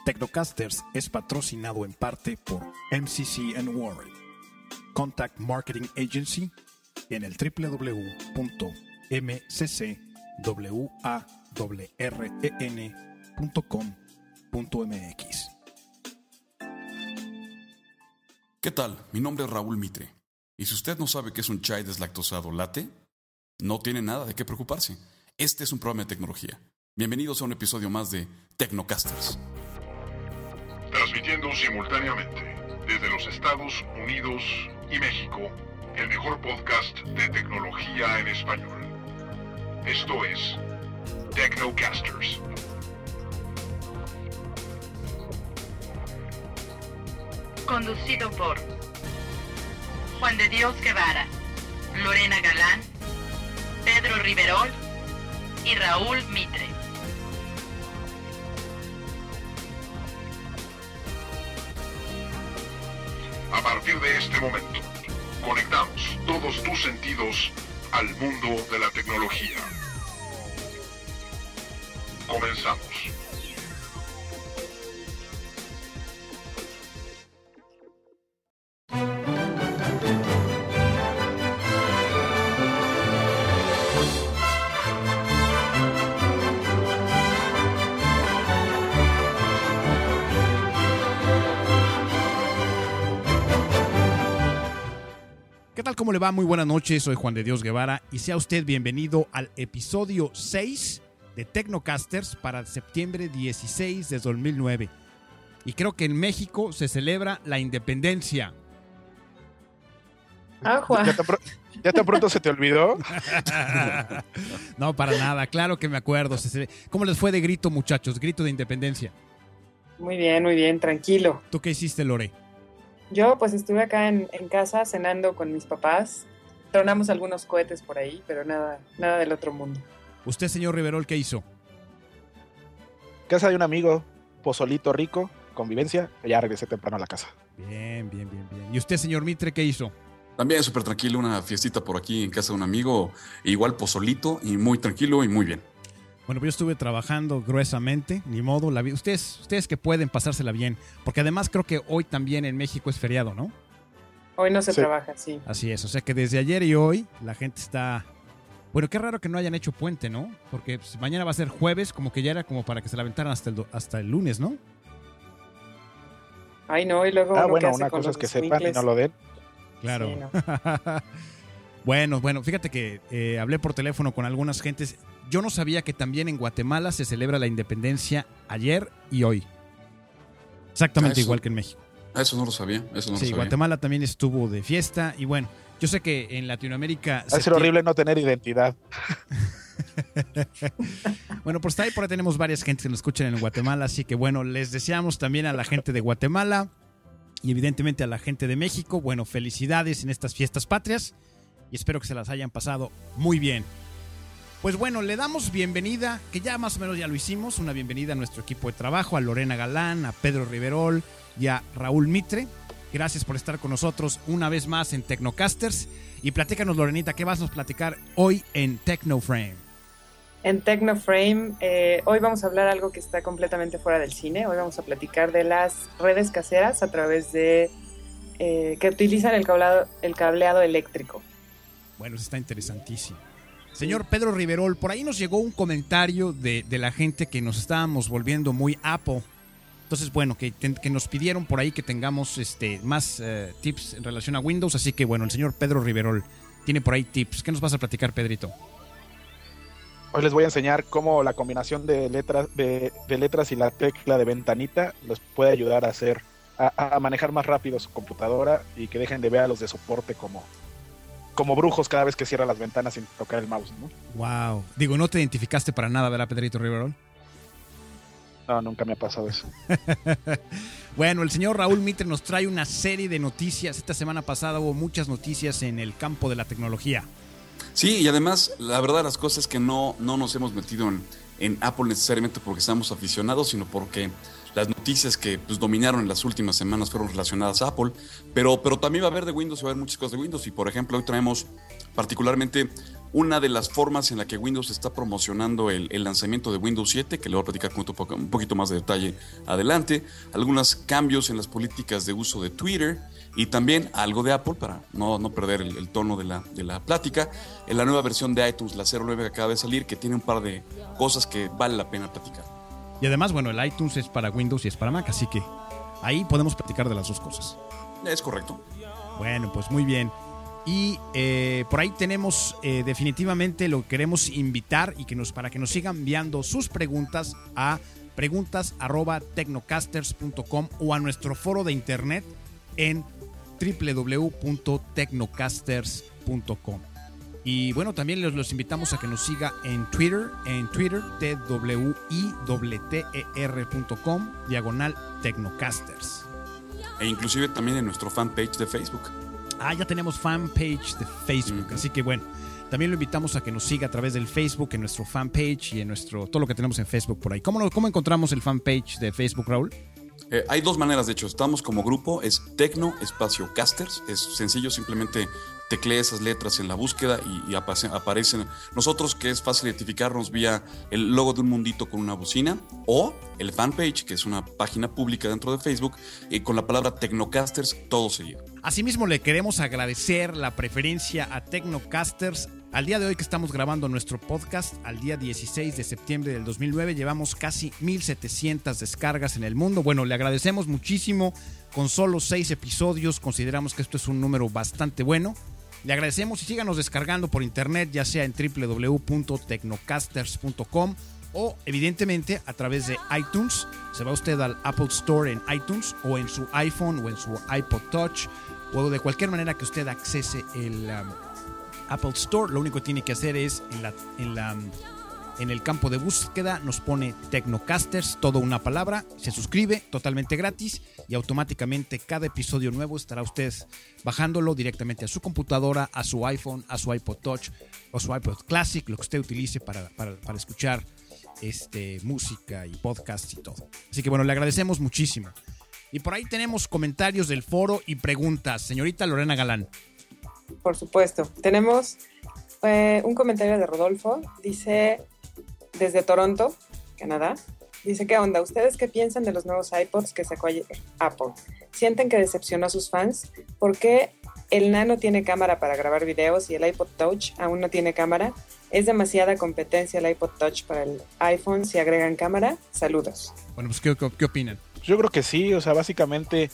Technocasters es patrocinado en parte por MCC & Warren, Contact Marketing Agency, en el www.mccwarren.com.mx. ¿Qué tal? Mi nombre es Raúl Mitre. Y si usted no sabe qué es un chai deslactosado latte, no tiene nada de qué preocuparse. Este es un programa de tecnología. Bienvenidos a un episodio más de Technocasters. Transmitiendo simultáneamente desde los Estados Unidos y México, el mejor podcast de tecnología en español. Esto es Technocasters. Conducido por Juan de Dios Guevara, Lorena Galán, Pedro Riverol y Raúl Mitre. A partir de este momento, conectamos todos tus sentidos al mundo de la tecnología. Comenzamos. ¿Qué tal? ¿Cómo le va? Muy buenas noches, soy Juan de Dios Guevara y sea usted bienvenido al episodio 6 de Technocasters para septiembre 16 de 2009. Y creo que en México se celebra la independencia. Ah, Juan. ¿Ya tan pronto se te olvidó? No, para nada, claro que me acuerdo. ¿Cómo les fue de grito, muchachos? Grito de independencia. Muy bien, tranquilo. ¿Tú qué hiciste, Lore? Yo pues estuve acá en casa cenando con mis papás. Tronamos algunos cohetes por ahí, pero nada del otro mundo. ¿Usted, señor Riverol, qué hizo? Casa de un amigo, pozolito rico, convivencia, y ya regresé temprano a la casa. Bien. ¿Y usted, señor Mitre, qué hizo? También súper tranquilo, una fiestita por aquí en casa de un amigo, igual pozolito y muy tranquilo y muy bien. Bueno, pues yo estuve trabajando gruesamente, ni modo, la vida. Ustedes que pueden pasársela bien, porque además creo que hoy también en México es feriado, ¿no? Hoy no se trabaja, sí. Así es, o sea que desde ayer y hoy la gente está... Bueno, qué raro que no hayan hecho puente, ¿no? Porque pues, mañana va a ser jueves, como que ya era como para que se la aventaran hasta el lunes, ¿no? Ay, no, y luego... Bueno, una cosa es que sepan y no lo den. Claro. Sí, no. Bueno, fíjate que hablé por teléfono con algunas gentes. Yo no sabía que también en Guatemala se celebra la independencia ayer y hoy. Exactamente igual que en México. Eso no lo sabía, Sí, Guatemala también estuvo de fiesta y bueno, yo sé que en Latinoamérica... Va a ser horrible no tener identidad. Bueno, pues ahí por ahí tenemos varias gentes que nos escuchan en Guatemala, así que bueno, les deseamos también a la gente de Guatemala y evidentemente a la gente de México, bueno, felicidades en estas fiestas patrias y espero que se las hayan pasado muy bien. Pues bueno, le damos bienvenida, que ya más o menos ya lo hicimos, una bienvenida a nuestro equipo de trabajo, a Lorena Galán, a Pedro Riverol y a Raúl Mitre. Gracias por estar con nosotros una vez más en Technocasters. Y platícanos, Lorenita, ¿qué vas a platicar hoy en Technoframe? En Technoframe, hoy vamos a hablar algo que está completamente fuera del cine. Hoy vamos a platicar de las redes caseras a través de... que utilizan el cableado eléctrico. Bueno, eso está interesantísimo. Señor Pedro Riverol, por ahí nos llegó un comentario de la gente que nos estábamos volviendo muy Apple. Entonces, bueno, que nos pidieron por ahí que tengamos más tips en relación a Windows. Así que, bueno, el señor Pedro Riverol tiene por ahí tips. ¿Qué nos vas a platicar, Pedrito? Hoy les voy a enseñar cómo la combinación de letras y la tecla de ventanita los puede ayudar a manejar más rápido su computadora y que dejen de ver a los de soporte como brujos cada vez que cierran las ventanas sin tocar el mouse, ¿no? Wow. Digo, no te identificaste para nada, ¿verdad, Pedrito Riverol? No, nunca me ha pasado eso. Bueno, el señor Raúl Mitre nos trae una serie de noticias. Esta semana pasada hubo muchas noticias en el campo de la tecnología. Sí, y además, la verdad de las cosas es que no nos hemos metido en Apple necesariamente porque estamos aficionados, sino porque las noticias que pues, dominaron en las últimas semanas fueron relacionadas a Apple, pero también va a haber de Windows, va a haber muchas cosas de Windows, y por ejemplo hoy traemos particularmente una de las formas en la que Windows está promocionando el lanzamiento de Windows 7, que le voy a platicar con un poquito más de detalle adelante, algunos cambios en las políticas de uso de Twitter y también algo de Apple para no perder el tono de la plática, en la nueva versión de iTunes, la 09 que acaba de salir, que tiene un par de cosas que vale la pena platicar. Y además, bueno, el iTunes es para Windows y es para Mac, así que ahí podemos platicar de las dos cosas. Es correcto. Bueno, pues muy bien. Y por ahí tenemos definitivamente lo que queremos invitar y para que nos sigan enviando sus preguntas a preguntas@tecnocasters.com o a nuestro foro de internet en www.tecnocasters.com. Y bueno, también los invitamos a que nos siga en Twitter twitter.com/tecnocasters. E inclusive también en nuestro fanpage de Facebook. Ya tenemos fanpage de Facebook, así que bueno, también lo invitamos a que nos siga a través del Facebook, en nuestro fanpage y en todo lo que tenemos en Facebook por ahí. ¿Cómo encontramos el fanpage de Facebook, Raúl? Hay dos maneras, de hecho. Estamos como grupo, es Tecno-Casters. Es sencillo, simplemente teclea esas letras en la búsqueda y aparecen. Nosotros, que es fácil identificarnos vía el logo de un mundito con una bocina, o el fanpage, que es una página pública dentro de Facebook, con la palabra Tecnocasters, todo seguido. Asimismo, le queremos agradecer la preferencia a Tecnocasters. Al día de hoy que estamos grabando nuestro podcast, al día 16 de septiembre del 2009, llevamos casi 1,700 descargas en el mundo. Bueno, le agradecemos muchísimo. Con solo 6 episodios, consideramos que esto es un número bastante bueno. Le agradecemos y síganos descargando por internet, ya sea en www.tecnocasters.com o evidentemente a través de iTunes. Se va usted al Apple Store en iTunes o en su iPhone o en su iPod Touch o de cualquier manera que usted accese el Apple Store. Lo único que tiene que hacer es en el campo de búsqueda nos pone Tecnocasters, todo una palabra, se suscribe totalmente gratis y automáticamente cada episodio nuevo estará usted bajándolo directamente a su computadora, a su iPhone, a su iPod Touch o su iPod Classic, lo que usted utilice para escuchar música y podcast y todo. Así que bueno, le agradecemos muchísimo. Y por ahí tenemos comentarios del foro y preguntas. Señorita Lorena Galán. Por supuesto. Tenemos un comentario de Rodolfo. Dice, desde Toronto, Canadá. Dice, ¿qué onda? ¿Ustedes qué piensan de los nuevos iPods que sacó ayer Apple? ¿Sienten que decepcionó a sus fans? ¿Por qué el Nano tiene cámara para grabar videos y el iPod Touch aún no tiene cámara? ¿Es demasiada competencia el iPod Touch para el iPhone si agregan cámara? Saludos. Bueno, pues ¿qué opinan? Yo creo que sí, o sea, básicamente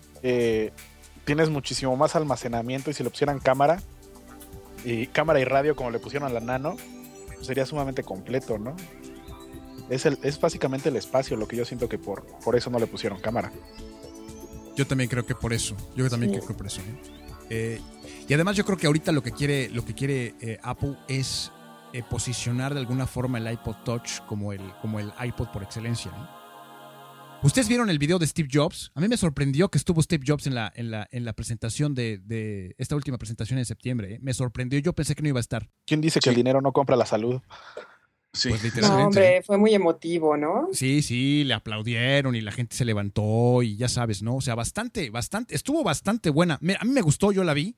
tienes muchísimo más almacenamiento y si le pusieran cámara y radio como le pusieron a la Nano, pues sería sumamente completo, ¿no? Es básicamente el espacio lo que yo siento que por eso no le pusieron cámara. Yo también creo que por eso. Creo que por eso, ¿no? Y además yo creo que ahorita lo que quiere Apple es posicionar de alguna forma el iPod Touch como el iPod por excelencia, ¿no? ¿Ustedes vieron el video de Steve Jobs? A mí me sorprendió que estuvo Steve Jobs en la presentación de esta última presentación en septiembre. Me sorprendió, yo pensé que no iba a estar. ¿Quién dice que el dinero no compra la salud? Sí. Pues literalmente. No, hombre, fue muy emotivo, ¿no? Sí, le aplaudieron y la gente se levantó y ya sabes, ¿no? O sea, bastante, estuvo bastante buena. A mí me gustó, yo la vi.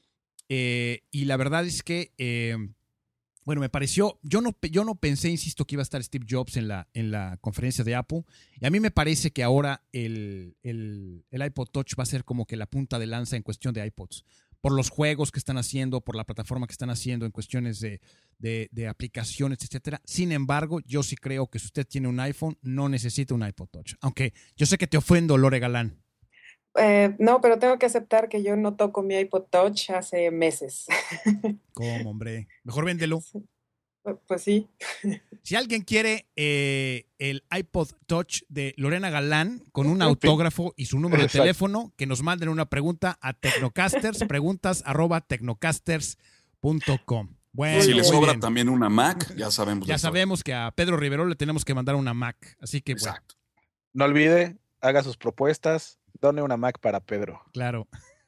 Y la verdad es que, bueno, me pareció, yo no pensé, insisto, que iba a estar Steve Jobs en la conferencia de Apple. Y a mí me parece que ahora el iPod Touch va a ser como que la punta de lanza en cuestión de iPods. Por los juegos que están haciendo, por la plataforma que están haciendo en cuestiones de aplicaciones, etcétera. Sin embargo, yo sí creo que si usted tiene un iPhone, no necesita un iPod Touch. Aunque yo sé que te ofendo, Lore Galán. No, pero tengo que aceptar que yo no toco mi iPod Touch hace meses. ¿Cómo, hombre? Mejor véndelo. Pues sí. Si alguien quiere el iPod Touch de Lorena Galán con un autógrafo y su número de teléfono, que nos manden una pregunta a Tecnocasters, preguntas@tecnocasters.com. Bueno, si le sobra también una Mac, ya sabemos. Ya sabemos que a Pedro Rivero le tenemos que mandar una Mac. Así que, exacto. Bueno. No olvide, haga sus propuestas, done una Mac para Pedro. Claro.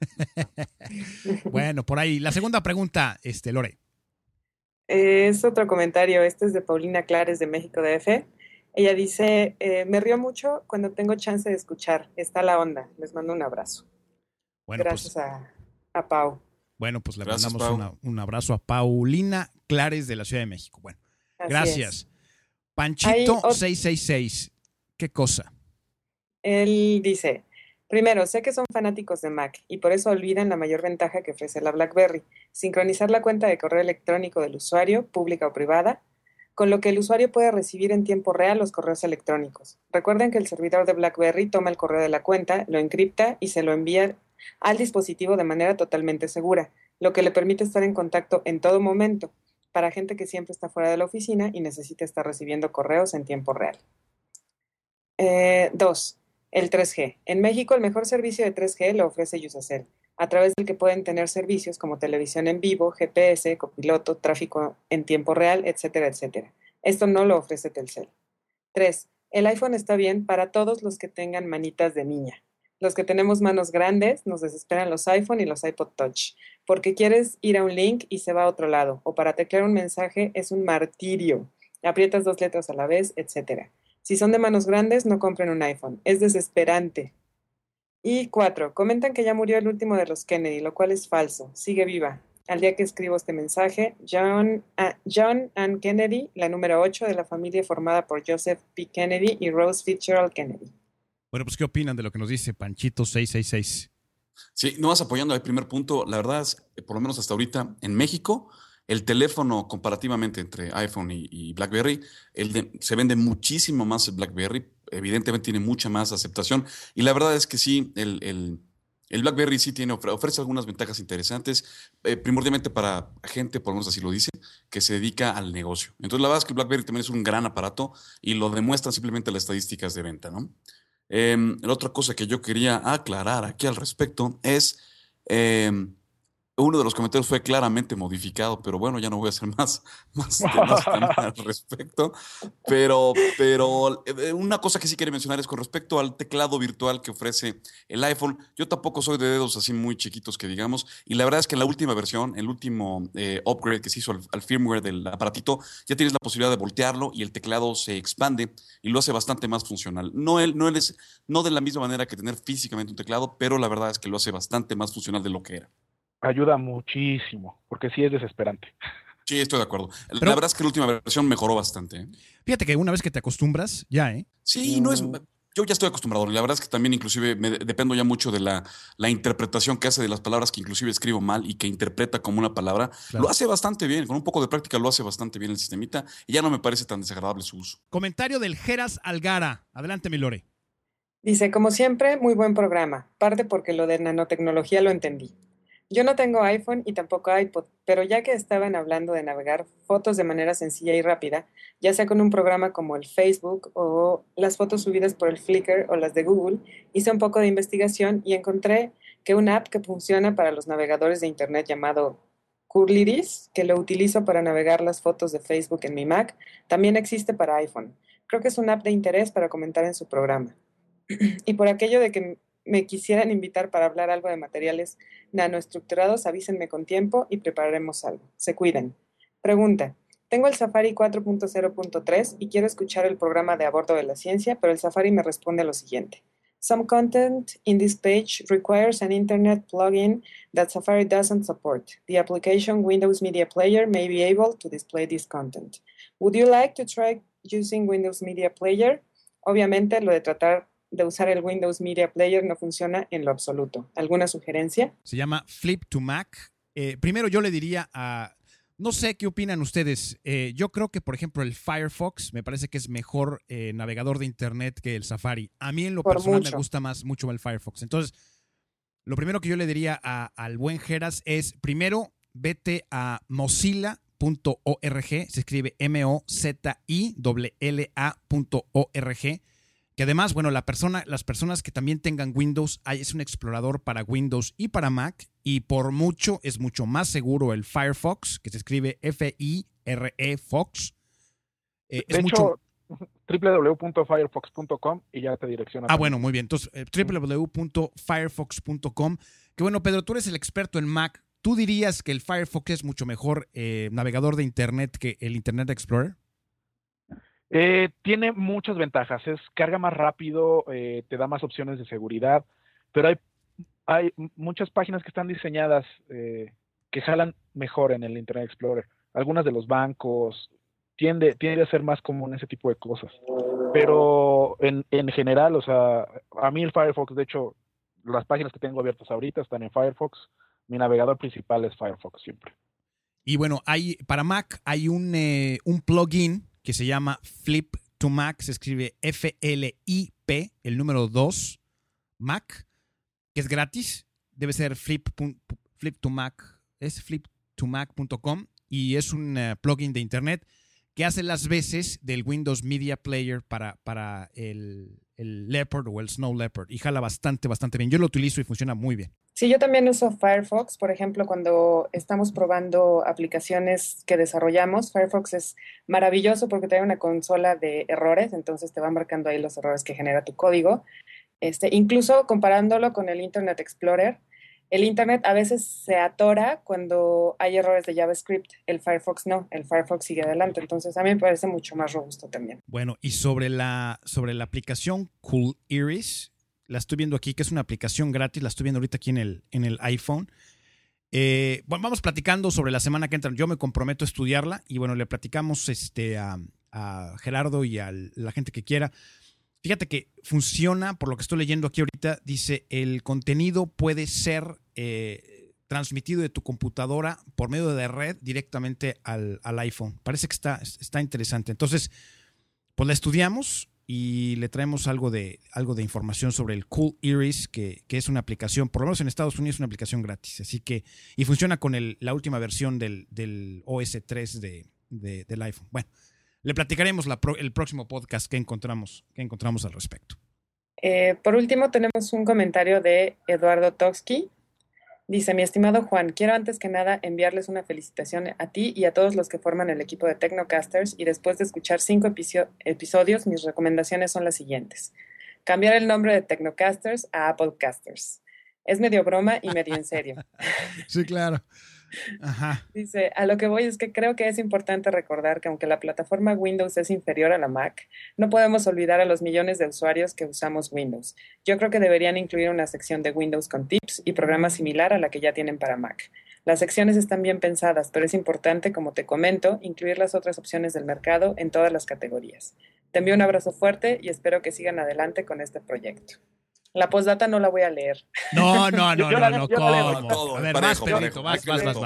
Bueno, por ahí. La segunda pregunta, Lore. Es otro comentario, este es de Paulina Clares de México DF. Ella dice, me río mucho cuando tengo chance de escuchar, está la onda, les mando un abrazo. Bueno, gracias pues, a Pau. Bueno, pues le Gracias, mandamos Pau. un abrazo a Paulina Clares de la Ciudad de México. Bueno, Así gracias. es. Panchito Hay 666. ¿Qué cosa? Él dice, primero, sé que son fanáticos de Mac y por eso olvidan la mayor ventaja que ofrece la BlackBerry, sincronizar la cuenta de correo electrónico del usuario, pública o privada, con lo que el usuario puede recibir en tiempo real los correos electrónicos. Recuerden que el servidor de BlackBerry toma el correo de la cuenta, lo encripta y se lo envía al dispositivo de manera totalmente segura, lo que le permite estar en contacto en todo momento, para gente que siempre está fuera de la oficina y necesita estar recibiendo correos en tiempo real. 2. El 3G. En México, el mejor servicio de 3G lo ofrece Yusacell, a través del que pueden tener servicios como televisión en vivo, GPS, copiloto, tráfico en tiempo real, etcétera, etcétera. Esto no lo ofrece Telcel. 3. El iPhone está bien para todos los que tengan manitas de niña. Los que tenemos manos grandes nos desesperan los iPhone y los iPod Touch, porque quieres ir a un link y se va a otro lado, o para teclear un mensaje es un martirio. Aprietas 2 letras a la vez, etcétera. Si son de manos grandes, no compren un iPhone. Es desesperante. Y 4. Comentan que ya murió el último de los Kennedy, lo cual es falso. Sigue viva. Al día que escribo este mensaje, John Ann Kennedy, la número 8 de la familia formada por Joseph P. Kennedy y Rose Fitzgerald Kennedy. Bueno, pues ¿qué opinan de lo que nos dice Panchito 666? Sí, no vas apoyando el primer punto. La verdad es, por lo menos hasta ahorita, en México, el teléfono comparativamente entre iPhone y BlackBerry, se vende muchísimo más el BlackBerry. Evidentemente tiene mucha más aceptación. Y la verdad es que sí, el BlackBerry sí ofrece algunas ventajas interesantes, primordialmente para gente, por lo menos así lo dice, que se dedica al negocio. Entonces, la verdad es que el BlackBerry también es un gran aparato y lo demuestran simplemente las estadísticas de venta, ¿no? La otra cosa que yo quería aclarar aquí al respecto es, uno de los comentarios fue claramente modificado, pero bueno, ya no voy a hacer más tema al respecto. Pero una cosa que sí quería mencionar es con respecto al teclado virtual que ofrece el iPhone. Yo tampoco soy de dedos así muy chiquitos que digamos, y la verdad es que en la última versión, el último upgrade que se hizo al firmware del aparatito, ya tienes la posibilidad de voltearlo y el teclado se expande y lo hace bastante más funcional. No de la misma manera que tener físicamente un teclado, pero la verdad es que lo hace bastante más funcional de lo que era. Ayuda muchísimo, porque sí es desesperante. Sí, estoy de acuerdo. Pero- La verdad es que la última versión mejoró bastante, ¿eh? Fíjate que una vez que te acostumbras, ya, ¿eh? Sí, no es. Yo ya estoy acostumbrado. La verdad es que también inclusive dependo ya mucho de la interpretación que hace de las palabras que inclusive escribo mal y que interpreta como una palabra. Claro. Lo hace bastante bien. Con un poco de práctica lo hace bastante bien el sistemita y ya no me parece tan desagradable su uso. Comentario del Geras Algara. Adelante, mi Lore. Dice, como siempre, muy buen programa. Parte porque lo de nanotecnología lo entendí. Yo no tengo iPhone y tampoco iPod, pero ya que estaban hablando de navegar fotos de manera sencilla y rápida, ya sea con un programa como el Facebook o las fotos subidas por el Flickr o las de Google, hice un poco de investigación y encontré que una app que funciona para los navegadores de Internet llamado Curlyris, que lo utilizo para navegar las fotos de Facebook en mi Mac, también existe para iPhone. Creo que es una app de interés para comentar en su programa. Y por aquello de que me quisieran invitar para hablar algo de materiales nanoestructurados, avísenme con tiempo y prepararemos algo. Se cuiden. Pregunta. Tengo el Safari 4.0.3 y quiero escuchar el programa de A Bordo de la Ciencia, pero el Safari me responde lo siguiente. Some content in this page requires an internet plugin that Safari doesn't support. The application Windows Media Player may be able to display this content. Would you like to try using Windows Media Player? Obviamente, lo de tratar de usar el Windows Media Player no funciona en lo absoluto. ¿Alguna sugerencia? Se llama Flip to Mac. Primero yo le diría a... No sé qué opinan ustedes. Yo creo que, por ejemplo, el Firefox me parece que es mejor navegador de Internet que el Safari. A mí en lo Por personal mucho. me gusta mucho el Firefox. Entonces, lo primero que yo le diría al buen Geras es, primero, vete a mozilla.org. Se escribe mozilla.org. Que además, bueno, las personas que también tengan Windows, es un explorador para Windows y para Mac, y por mucho es mucho más seguro el Firefox, que se escribe F-I-R-E Fox. De Es hecho, www.firefox.com y ya te direcciona. Bueno, muy bien. Entonces, www.firefox.com. Que bueno, Pedro, tú eres el experto en Mac. ¿Tú dirías que el Firefox es mucho mejor navegador de Internet que el Internet Explorer? Tiene muchas ventajas, carga más rápido, te da más opciones de seguridad, pero hay muchas páginas que están diseñadas jalan mejor en el Internet Explorer. Algunas de los bancos tiende a ser más común ese tipo de cosas. Pero en general, o sea, a mí el Firefox, de hecho, las páginas que tengo abiertas ahorita están en Firefox. Mi navegador principal es Firefox siempre. Y bueno, para Mac hay un plugin que se llama Flip to Mac, se escribe F-L-I-P, el número 2, Mac, que es gratis. Debe ser Flip to Mac, es fliptomac.com, y es un plugin de internet que hace las veces del Windows Media Player para el Leopard o el Snow Leopard, y jala bastante bien. Yo lo utilizo y funciona muy bien. Sí, yo también uso Firefox. Por ejemplo, cuando estamos probando aplicaciones que desarrollamos, Firefox es maravilloso porque trae una consola de errores, entonces te va marcando ahí los errores que genera tu código. Incluso comparándolo con el Internet Explorer, el Internet a veces se atora cuando hay errores de JavaScript. El Firefox no, el Firefox sigue adelante. Entonces a mí me parece mucho más robusto también. Bueno, y sobre la aplicación Cool Iris, la estoy viendo aquí, que es una aplicación gratis, la estoy viendo ahorita aquí en el iPhone. Bueno, vamos platicando sobre la semana que entra. Yo me comprometo a estudiarla y bueno, le platicamos a Gerardo y a la gente que quiera. Fíjate que funciona, por lo que estoy leyendo aquí ahorita, dice, el contenido puede ser transmitido de tu computadora por medio de red directamente al iPhone. Parece que está interesante. Entonces, pues la estudiamos y le traemos algo de información sobre el Cool Iris, que es una aplicación, por lo menos en Estados Unidos, una aplicación gratis. Así que, y funciona con la última versión del OS 3 del iPhone. Bueno, le platicaremos el próximo podcast que encontramos al respecto. Por último, tenemos un comentario de Eduardo Toksky. Dice, mi estimado Juan, quiero antes que nada enviarles una felicitación a ti y a todos los que forman el equipo de Technocasters, y después de escuchar 5 episodios, mis recomendaciones son las siguientes. Cambiar el nombre de Technocasters a Applecasters. Es medio broma y medio en serio. Sí, claro. Ajá. Dice, a lo que voy es que creo que es importante recordar que aunque la plataforma Windows es inferior a la Mac, no podemos olvidar a los millones de usuarios que usamos Windows. Yo creo que deberían incluir una sección de Windows con tips y programas similar a la que ya tienen para Mac. Las secciones están bien pensadas, pero es importante, como te comento, incluir las otras opciones del mercado en todas las categorías. Te envío un abrazo fuerte y espero que sigan adelante con este proyecto. La postdata no la voy a leer. No, yo ¿cómo? A ver, vas, Pedrito, vas.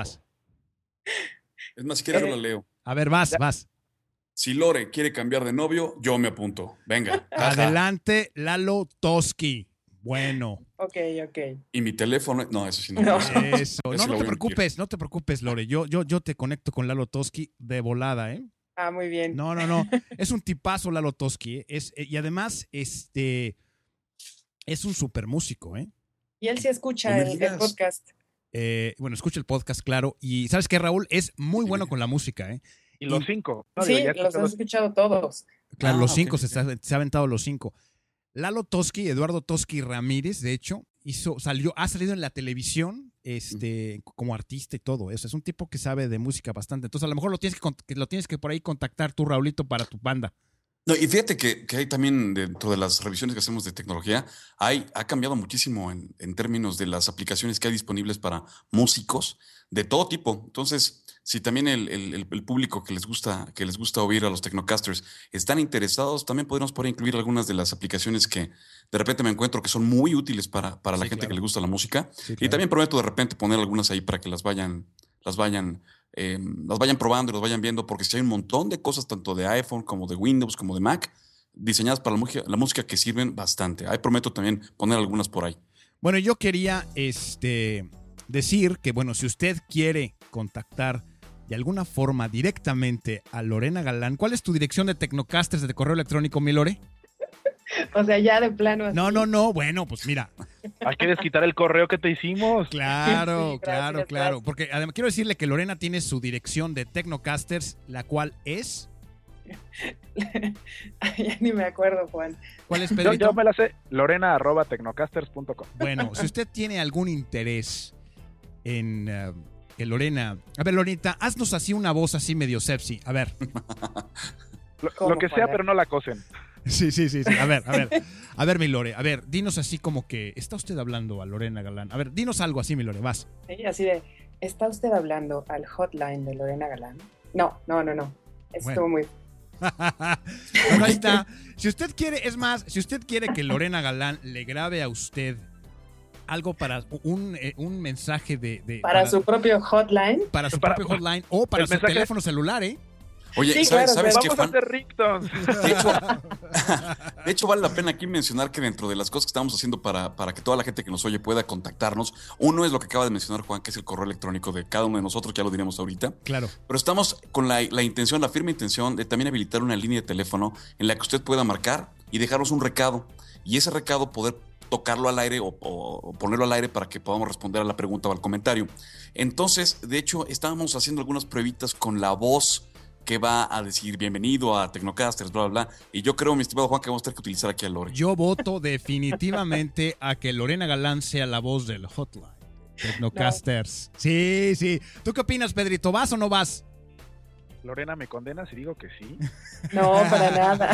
Es más, si quieres yo la leo. A ver, vas. Si Lore quiere cambiar de novio, yo me apunto. Venga. Adelante, Lalo Toski. Bueno. Ok. Y mi teléfono... No, eso sí no. No. Eso. No te preocupes, Lore. Yo te conecto con Lalo Toski de volada, ¿eh? Ah, muy bien. No. Es un tipazo Lalo Toski, ¿eh? Y además, es un super músico, ¿eh? Y él sí escucha el podcast. Bueno, escucha el podcast, claro. Y ¿sabes qué, Raúl? Es muy bueno con la música, ¿eh? Y los 5. No, sí, los has escuchado todos. Claro, los 5, se ha aventado los 5. Lalo Toski, Eduardo Toski Ramírez, de hecho, ha salido en la televisión como artista y todo eso. Es un tipo que sabe de música bastante. Entonces, a lo mejor lo tienes que por ahí contactar tú, Raulito, para tu banda. No, y fíjate que hay también, dentro de las revisiones que hacemos de tecnología, ha cambiado muchísimo en términos de las aplicaciones que hay disponibles para músicos de todo tipo. Entonces, si también el público que les gusta oír a los Technocasters están interesados, también podríamos por ahí incluir algunas de las aplicaciones que de repente me encuentro que son muy útiles para la gente, claro, que le gusta la música. Sí, claro. Y también prometo de repente poner algunas ahí para que las vayan probando y las vayan viendo, porque si hay un montón de cosas, tanto de iPhone como de Windows como de Mac, diseñadas para la música que sirven bastante. Ahí prometo también poner algunas por ahí. Bueno, yo quería decir que, bueno, si usted quiere contactar de alguna forma directamente a Lorena Galán, ¿cuál es tu dirección de Technocasters de correo electrónico, mi Lore? O sea, ya de plano así. No, bueno, pues mira. Hay que desquitar el correo que te hicimos. Claro, sí, claro. Gracias. Porque además quiero decirle que Lorena tiene su dirección de Technocasters, la cual es... Ya ni me acuerdo, Juan. ¿Cuál es, Pedrito? Yo me la sé, lorena@technocasters.com. Bueno, si usted tiene algún interés en que Lorena... A ver, Lorenita, haznos así una voz así medio sepsi. A ver. Lo que sea, pero no la cosen. Sí. A ver, mi Lore, a ver, dinos así como que está usted hablando a Lorena Galán. A ver, dinos algo así, mi Lore, vas. Sí, así de, ¿Está usted hablando al hotline de Lorena Galán? No. Estuvo muy... Bueno, ahí está. Si usted quiere, es más, si usted quiere que Lorena Galán le grabe a usted algo para un mensaje para su propio hotline. Para su propio hotline o para su teléfono celular, ¿eh? Oye, sí, ¿sabes claro, qué, vamos a hacer ringtones. De hecho, vale la pena aquí mencionar que dentro de las cosas que estamos haciendo para que toda la gente que nos oye pueda contactarnos, uno es lo que acaba de mencionar Juan, que es el correo electrónico de cada uno de nosotros, que ya lo diremos ahorita. Claro. Pero estamos con la intención, la firme intención de también habilitar una línea de teléfono en la que usted pueda marcar y dejarnos un recado. Y ese recado poder tocarlo al aire o ponerlo al aire para que podamos responder a la pregunta o al comentario. Entonces, de hecho, estábamos haciendo algunas pruebitas con la voz que va a decir bienvenido a Tecnocasters, bla, bla, bla. Y yo creo, mi estimado Juan, que vamos a tener que utilizar aquí a Lore. Yo voto definitivamente a que Lorena Galán sea la voz del hotline. Tecnocasters. No. Sí. ¿Tú qué opinas, Pedrito? ¿Vas o no vas? Lorena, ¿me condenas si digo que sí? No, para nada.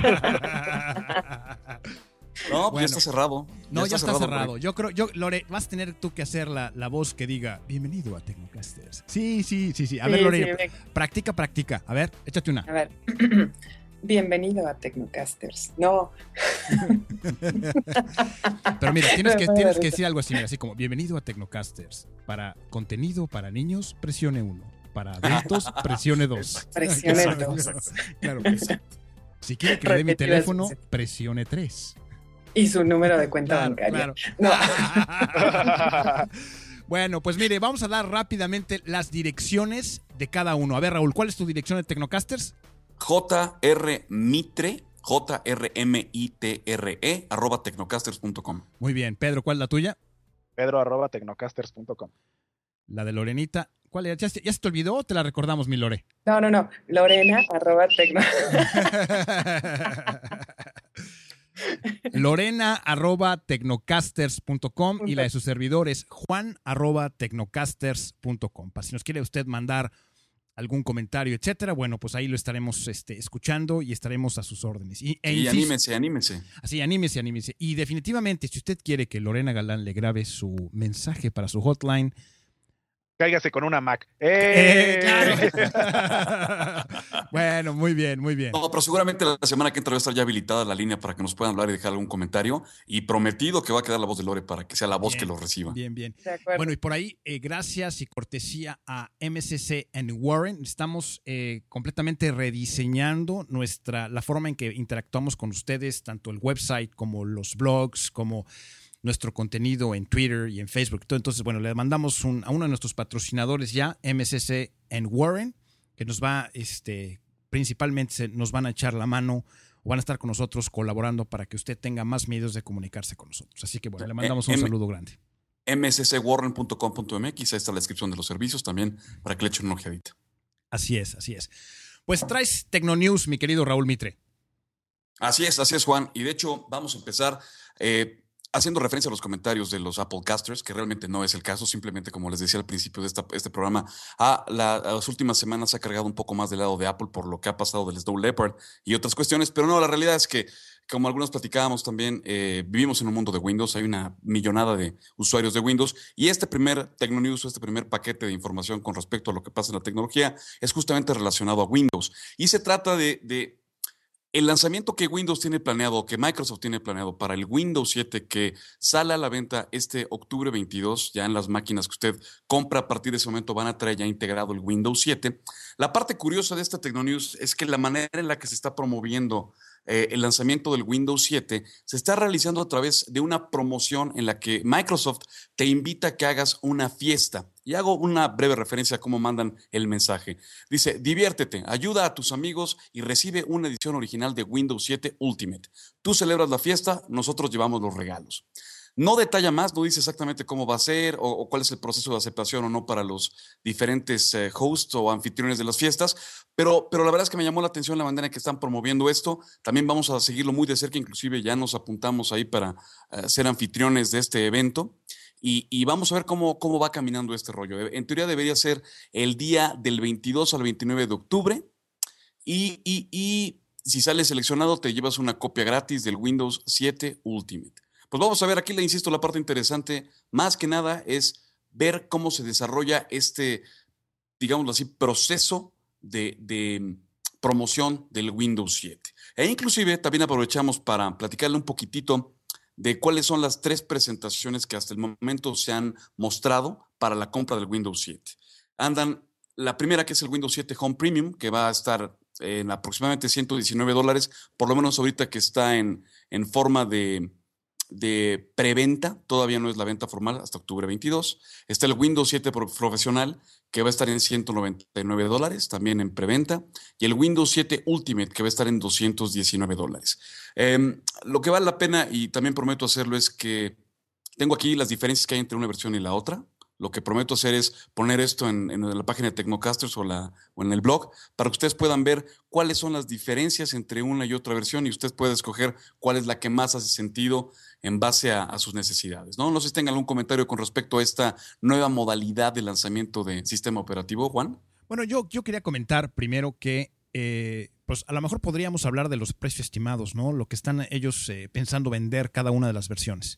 No, pues ya está cerrado. No, ya está cerrado. Yo creo, Lore, vas a tener tú que hacer la voz que diga bienvenido a Tecnocasters. Sí. A ver, Lore, practica. A ver, échate una. A ver. Bienvenido a Tecnocasters. No. Pero mira, tienes que decir algo así, mira, así como bienvenido a Tecnocasters. Para contenido para niños, presione 1. Para adultos, presione 2. Presione 2. Claro que sí. Si quiere que le dé mi teléfono, presione 3. Y su número de cuenta bancaria. Claro. No. Bueno, pues mire, vamos a dar rápidamente las direcciones de cada uno. A ver, Raúl, ¿cuál es tu dirección de Tecnocasters? JRMitre, @tecnocasters.com. Muy bien. Pedro, ¿cuál es la tuya? Pedro@tecnocasters.com. La de Lorenita. ¿Cuál era? ¿Ya se te olvidó o te la recordamos, mi Lore? No. Lorena Lorena@tecnocasters.com y la de su servidor es Juan@tecnocasters.com. Para si nos quiere usted mandar algún comentario, etcétera, bueno, pues ahí lo estaremos escuchando y estaremos a sus órdenes. Y anímese. Así, anímese. Y definitivamente, si usted quiere que Lorena Galán le grabe su mensaje para su hotline, cáigase con una Mac. Claro. Bueno, muy bien. No, pero seguramente la semana que entra va a estar ya habilitada la línea para que nos puedan hablar y dejar algún comentario. Y prometido que va a quedar la voz de Lore para que sea la voz que lo reciba. Bien. Bueno, y por ahí, gracias y cortesía a MSC and Warren, estamos completamente rediseñando la forma en que interactuamos con ustedes, tanto el website como los blogs, como nuestro contenido en Twitter y en Facebook. Entonces, bueno, le mandamos a uno de nuestros patrocinadores ya, MSC and Warren, que nos va, principalmente nos van a echar la mano o van a estar con nosotros colaborando para que usted tenga más medios de comunicarse con nosotros. Así que, bueno, le mandamos un saludo grande. mscwarren.com.mx, ahí está la descripción de los servicios también, para que le echen una ojeadita. Así es. Pues traes Tecnonews, mi querido Raúl Mitre. Así es, Juan. Y de hecho, vamos a empezar haciendo referencia a los comentarios de los Applecasters, que realmente no es el caso, simplemente como les decía al principio de este programa, las últimas semanas se ha cargado un poco más del lado de Apple por lo que ha pasado del Snow Leopard y otras cuestiones, pero no, la realidad es que, como algunos platicábamos también, vivimos en un mundo de Windows, hay una millonada de usuarios de Windows, y este primer Tecnonews, este primer paquete de información con respecto a lo que pasa en la tecnología, es justamente relacionado a Windows, y se trata de el lanzamiento que Windows tiene planeado, que Microsoft tiene planeado para el Windows 7, que sale a la venta este octubre 22, ya en las máquinas que usted compra a partir de ese momento van a traer ya integrado el Windows 7. La parte curiosa de esta Tecnonews es que la manera en la que se está promoviendo el lanzamiento del Windows 7 se está realizando a través de una promoción en la que Microsoft te invita a que hagas una fiesta. Y hago una breve referencia a cómo mandan el mensaje. Dice, diviértete, ayuda a tus amigos y recibe una edición original de Windows 7 Ultimate. Tú celebras la fiesta, nosotros llevamos los regalos. No detalla más, no dice exactamente cómo va a ser o cuál es el proceso de aceptación o no para los diferentes hosts o anfitriones de las fiestas, pero la verdad es que me llamó la atención la manera en que están promoviendo esto. También vamos a seguirlo muy de cerca, inclusive ya nos apuntamos ahí para ser anfitriones de este evento. Y vamos a ver cómo va caminando este rollo. En teoría debería ser el día del 22 al 29 de octubre y si sales seleccionado te llevas una copia gratis del Windows 7 Ultimate. Pues vamos a ver, aquí le insisto, la parte interesante más que nada es ver cómo se desarrolla digámoslo así, proceso de promoción del Windows 7. E inclusive también aprovechamos para platicarle un poquitito de cuáles son las 3 presentaciones que hasta el momento se han mostrado para la compra del Windows 7. La primera, que es el Windows 7 Home Premium, que va a estar en aproximadamente $119, por lo menos ahorita que está en forma de preventa, todavía no es la venta formal hasta octubre 22. Está el Windows 7 Profesional, que va a estar en $199, también en preventa, y el Windows 7 Ultimate, que va a estar en $219. Lo que vale la pena, y también prometo hacerlo, es que tengo aquí las diferencias que hay entre una versión y la otra. Lo que prometo hacer es poner esto en la página de Tecnocasters o en el blog para que ustedes puedan ver cuáles son las diferencias entre una y otra versión y usted puede escoger cuál es la que más hace sentido en base a sus necesidades, ¿no? No sé si tengan algún comentario con respecto a esta nueva modalidad de lanzamiento de sistema operativo, Juan. Bueno, yo quería comentar primero que pues a lo mejor podríamos hablar de los precios estimados, ¿no? Lo que están ellos pensando vender cada una de las versiones.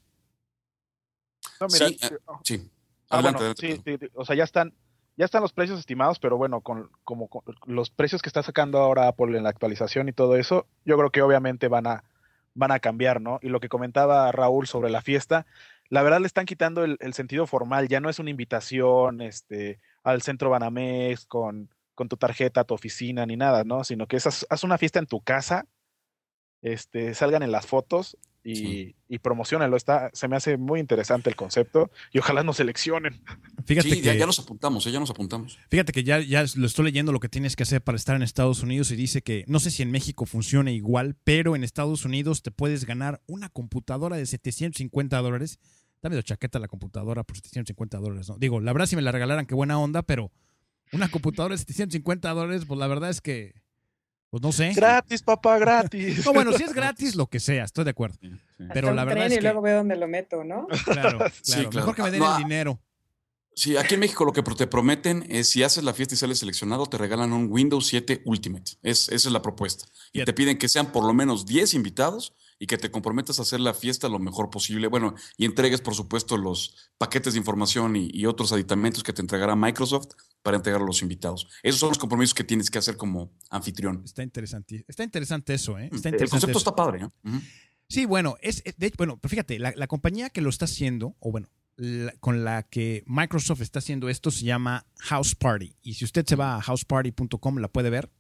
No, mira, sí. Adelante. Sí, o sea, ya están los precios estimados, pero bueno, con los precios que está sacando ahora Apple en la actualización y todo eso, yo creo que obviamente van a cambiar, ¿no? Y lo que comentaba Raúl sobre la fiesta, la verdad le están quitando el sentido formal, ya no es una invitación al centro Banamex con tu tarjeta a tu oficina ni nada, ¿no? Sino que haz una fiesta en tu casa, salgan en las fotos y promocionenlo. Se me hace muy interesante el concepto y ojalá nos seleccionen. Fíjate que ya nos apuntamos, ya nos apuntamos. Fíjate que ya lo estoy leyendo lo que tienes que hacer para estar en Estados Unidos y dice que, no sé si en México funciona igual, pero en Estados Unidos te puedes ganar una computadora de $750. Está medio chaqueta la computadora por $750, ¿no? Digo, la verdad si me la regalaran, qué buena onda, pero una computadora de $750, pues la verdad es que pues no sé. Gratis, papá, gratis. No, bueno, si es gratis, lo que sea, estoy de acuerdo. Sí. Pero la verdad es que... Y luego veo dónde lo meto, ¿no? Claro. Sí, claro. Mejor que me den el dinero. Sí, aquí en México lo que te prometen es si haces la fiesta y sales seleccionado, te regalan un Windows 7 Ultimate. Esa es la propuesta. Y te piden que sean por lo menos 10 invitados y que te comprometas a hacer la fiesta lo mejor posible. Bueno, y entregues, por supuesto, los paquetes de información y otros aditamentos que te entregará Microsoft para entregar a los invitados. Esos son los compromisos que tienes que hacer como anfitrión. Está interesante eso, ¿eh? El concepto está padre, ¿eh? Uh-huh. Sí, bueno, pero fíjate, la compañía que lo está haciendo, o bueno, con la que Microsoft está haciendo esto se llama House Party. Y si usted se va a houseparty.com la puede ver.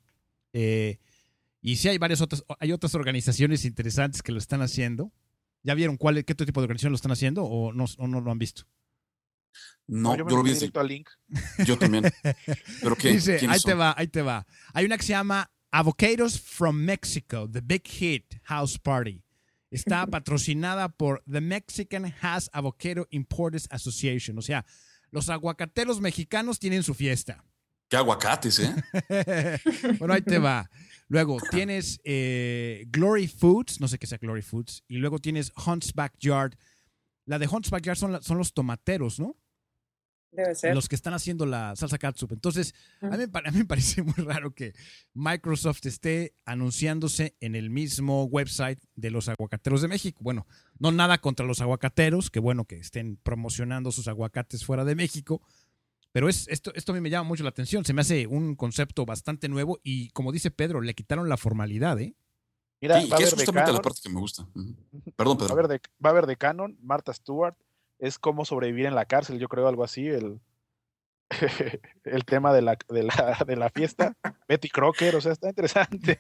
Y sí hay otras organizaciones interesantes que lo están haciendo. ¿Ya vieron qué otro tipo de organización lo están haciendo o no lo han visto? No, yo lo vi directo al link. Yo también. ¿Pero qué? Dice, ahí te va. Hay una que se llama Avocados from Mexico, The Big Hit House Party. Está patrocinada por The Mexican Has Avocado Importers Association. O sea, los aguacateros mexicanos tienen su fiesta. ¡Qué aguacates, eh! Bueno, ahí te va. Luego tienes Glory Foods, no sé qué sea Glory Foods. Y luego tienes Hunt's Backyard. La de Hunt's Backyard son los tomateros, ¿no? Debe ser. Los que están haciendo la salsa catsup. Entonces, a mí me parece muy raro que Microsoft esté anunciándose en el mismo website de los aguacateros de México. Bueno, no nada contra los aguacateros, que bueno que estén promocionando sus aguacates fuera de México, pero esto a mí me llama mucho la atención. Se me hace un concepto bastante nuevo y, como dice Pedro, le quitaron la formalidad, ¿eh? Mira, sí, que es justamente la parte que me gusta. Perdón, Pedro. Va a haber de Canon, Martha Stewart. Es cómo sobrevivir en la cárcel, yo creo, algo así, el tema de la fiesta. Betty Crocker, o sea, está interesante.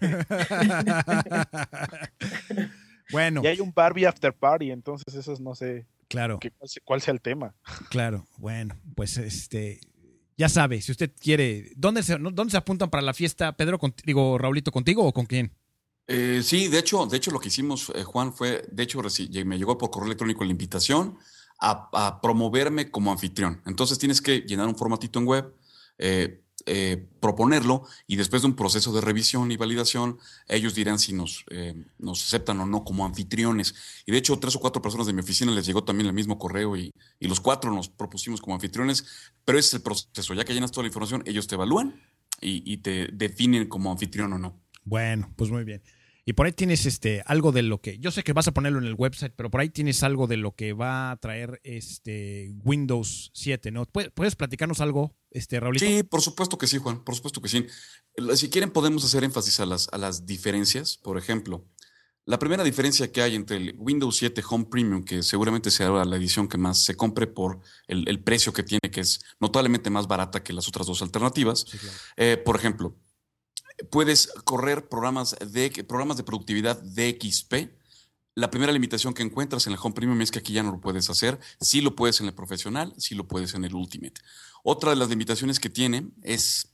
Bueno. Y hay un Barbie After Party, entonces eso no sé claro. cuál sea el tema. Claro, bueno, pues ya sabe, si usted quiere, ¿dónde se apuntan para la fiesta, Pedro? Raulito, ¿contigo o con quién? Sí, de hecho lo que hicimos, Juan, fue, de hecho me llegó por correo electrónico la invitación a promoverme como anfitrión. Entonces tienes que llenar un formatito en web, proponerlo y después de un proceso de revisión y validación, ellos dirán si nos aceptan o no como anfitriones. Y de hecho 3 o 4 personas de mi oficina les llegó también el mismo correo y los 4 nos propusimos como anfitriones, pero ese es el proceso. Ya que llenas toda la información, ellos te evalúan y te definen como anfitrión o no. Bueno, pues muy bien. Y por ahí tienes algo de lo que... Yo sé que vas a ponerlo en el website, pero por ahí tienes algo de lo que va a traer Windows 7, ¿no? ¿Puedes platicarnos algo, Raulito? Sí, por supuesto que sí, Juan, por supuesto que sí. Si quieren podemos hacer énfasis a las diferencias. Por ejemplo, la primera diferencia que hay entre el Windows 7 Home Premium, que seguramente será la edición que más se compre por el precio que tiene, que es notablemente más barata que las otras dos alternativas. Sí, claro. Por ejemplo, puedes correr programas de productividad DXP. La primera limitación que encuentras en el Home Premium es que aquí ya no lo puedes hacer. Sí lo puedes en el profesional, sí lo puedes en el Ultimate. Otra de las limitaciones que tiene es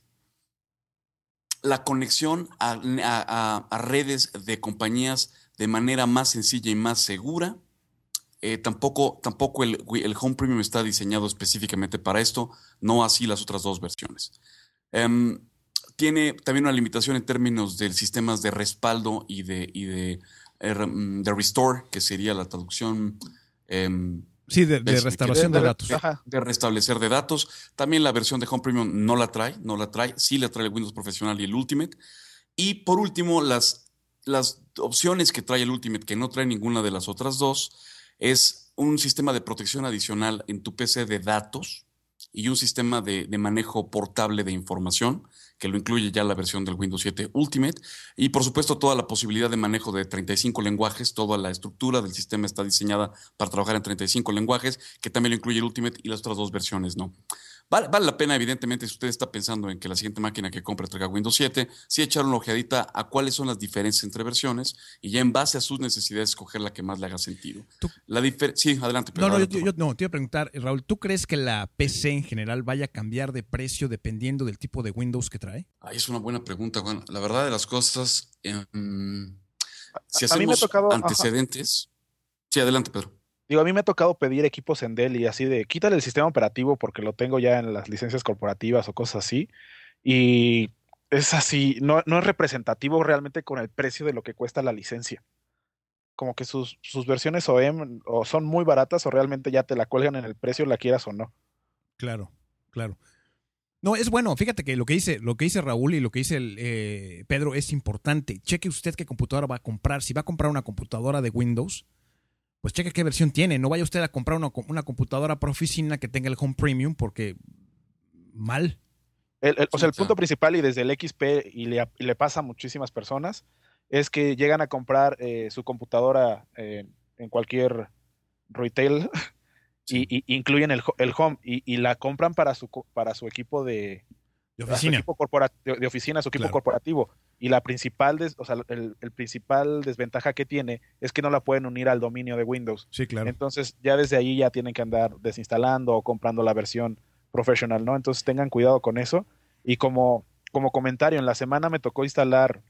la conexión a redes de compañías de manera más sencilla y más segura. Tampoco el Home Premium está diseñado específicamente para esto, no así las otras dos versiones. Tiene también una limitación en términos de sistemas de respaldo y de restore, que sería la traducción. Sí, de restauración de datos. De restablecer de datos. También la versión de Home Premium no la trae. Sí la trae el Windows Profesional y el Ultimate. Y por último, las opciones que trae el Ultimate, que no trae ninguna de las otras dos, es un sistema de protección adicional en tu PC de datos y un sistema de manejo portable de información, que lo incluye ya la versión del Windows 7 Ultimate, y por supuesto toda la posibilidad de manejo de 35 lenguajes. Toda la estructura del sistema está diseñada para trabajar en 35 lenguajes, que también lo incluye el Ultimate y las otras dos versiones, ¿no? Vale la pena, evidentemente, si usted está pensando en que la siguiente máquina que compre traiga Windows 7, sí echar una ojeadita a cuáles son las diferencias entre versiones y ya en base a sus necesidades escoger la que más le haga sentido. Sí, adelante. Pedro, yo te iba a preguntar, Raúl, ¿tú crees que la PC en general vaya a cambiar de precio dependiendo del tipo de Windows que trae? Es una buena pregunta, Juan. La verdad de las cosas, si a mí me ha hacemos tocado, antecedentes... Sí, adelante, Pedro. Digo, a mí me ha tocado pedir equipos en Dell y así de, quítale el sistema operativo porque lo tengo ya en las licencias corporativas o cosas así. Y es así, no es representativo realmente con el precio de lo que cuesta la licencia. Como que sus versiones OEM o son muy baratas o realmente ya te la cuelgan en el precio, la quieras o no. Claro. No, es bueno. Fíjate que lo que dice Raúl y lo que dice Pedro es importante. Cheque usted qué computadora va a comprar. Si va a comprar una computadora de Windows, pues cheque qué versión tiene. No vaya usted a comprar una computadora para oficina que tenga el Home Premium porque mal. O sea, el punto principal, y desde el XP, y le pasa a muchísimas personas, es que llegan a comprar su computadora en cualquier retail y incluyen el Home y la compran para su equipo de oficina. De oficina, su equipo corporativo. Y la principal, el principal desventaja que tiene es que no la pueden unir al dominio de Windows. Sí, claro. Entonces, ya desde ahí ya tienen que andar desinstalando o comprando la versión professional, ¿no? Entonces, tengan cuidado con eso. Y como comentario, en la semana me tocó instalar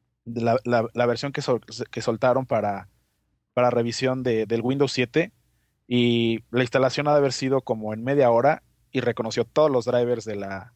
la versión que soltaron para revisión del Windows 7 y la instalación ha de haber sido como en media hora y reconoció todos los drivers de la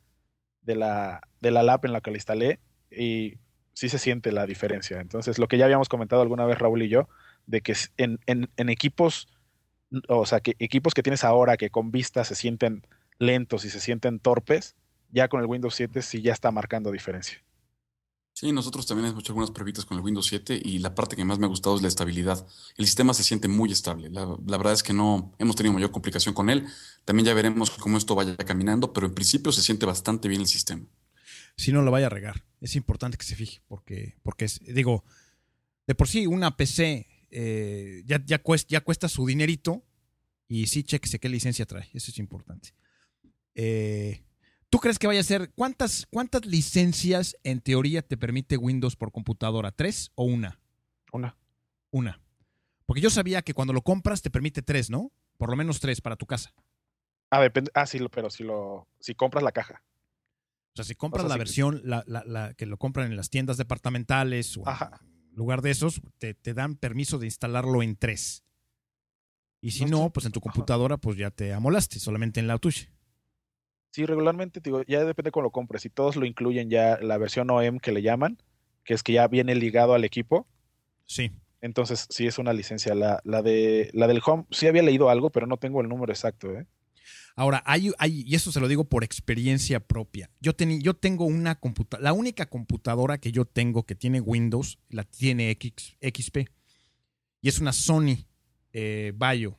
lab en la que la instalé y sí se siente la diferencia. Entonces, lo que ya habíamos comentado alguna vez Raúl y yo, de que en equipos, o sea, que equipos que tienes ahora que con vista se sienten lentos y se sienten torpes, ya con el Windows 7 sí ya está marcando diferencia. Sí, nosotros también hemos hecho algunas pruebitas con el Windows 7 y la parte que más me ha gustado es la estabilidad. El sistema se siente muy estable. La verdad es que no hemos tenido mayor complicación con él. También ya veremos cómo esto vaya caminando, pero en principio se siente bastante bien el sistema. Si no lo vaya a regar, es importante que se fije, porque digo, de por sí una PC ya cuesta su dinerito y sí, chéquese qué licencia trae. Eso es importante. ¿Tú crees que vaya a ser cuántas licencias en teoría te permite Windows por computadora? ¿3 o una? Una. Porque yo sabía que cuando lo compras te permite 3, ¿no? Por lo menos 3 para tu casa. Depende. Sí, pero si compras la caja. O sea, si compras la versión, la que lo compran en las tiendas departamentales o en lugar de esos, te dan permiso de instalarlo en 3. Y si no, pues en tu computadora pues ya te amolaste, solamente en la tuya. Sí, regularmente, digo, ya depende cómo lo compres. Si todos lo incluyen ya la versión OEM que le llaman, que es que ya viene ligado al equipo. Sí. Entonces, sí es una licencia. La del Home, sí había leído algo, pero no tengo el número exacto, ¿eh? Ahora, y eso se lo digo por experiencia propia. Yo tengo una computadora, la única computadora que yo tengo que tiene Windows, la tiene XP. Y es una Sony Vaio.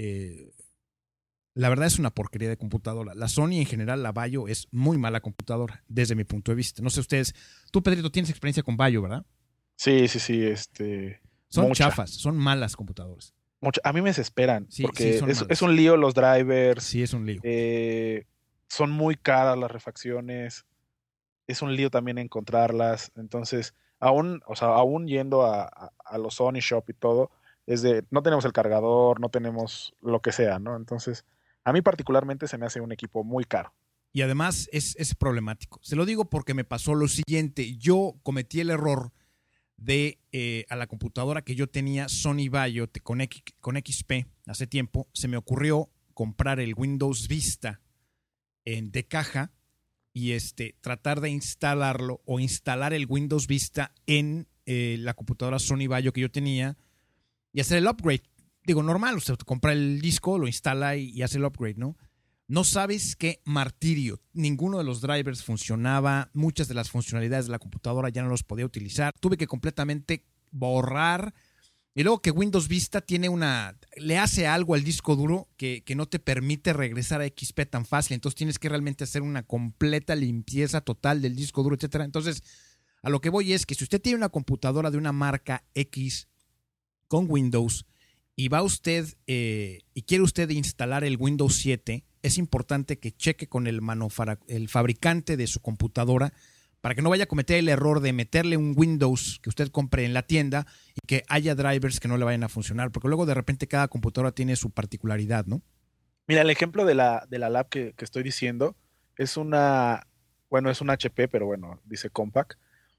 La verdad es una porquería de computadora. La Sony en general, la Vaio, es muy mala computadora, desde mi punto de vista. No sé ustedes, tú, Pedrito, tienes experiencia con Vaio, ¿verdad? Sí. Son chafas, son malas computadoras. A mí me desesperan, Sí, porque sí, es un lío los drivers. Sí, es un lío. Son muy caras las refacciones. Es un lío también encontrarlas. Entonces, aún yendo a los Sony Shop y todo, no tenemos el cargador, no tenemos lo que sea, ¿no? Entonces, a mí particularmente se me hace un equipo muy caro. Y además es problemático. Se lo digo porque me pasó lo siguiente. Yo cometí el error de a la computadora que yo tenía, Sony Vaio con XP, hace tiempo, se me ocurrió comprar el Windows Vista de caja y tratar de instalarlo o instalar el Windows Vista en la computadora Sony Vaio que yo tenía y hacer el upgrade. Digo, normal, usted compra el disco, lo instala y hace el upgrade, ¿no? No sabes qué martirio. Ninguno de los drivers funcionaba. Muchas de las funcionalidades de la computadora ya no los podía utilizar. Tuve que completamente borrar. Y luego que Windows Vista le hace algo al disco duro que no te permite regresar a XP tan fácil. Entonces tienes que realmente hacer una completa limpieza total del disco duro, etcétera. Entonces, a lo que voy es que si usted tiene una computadora de una marca X con Windows y va usted y quiere usted instalar el Windows 7, es importante que cheque con el fabricante de su computadora para que no vaya a cometer el error de meterle un Windows que usted compre en la tienda y que haya drivers que no le vayan a funcionar, porque luego de repente cada computadora tiene su particularidad, ¿no? Mira, el ejemplo de la lab que estoy diciendo es una HP, pero bueno, dice Compaq.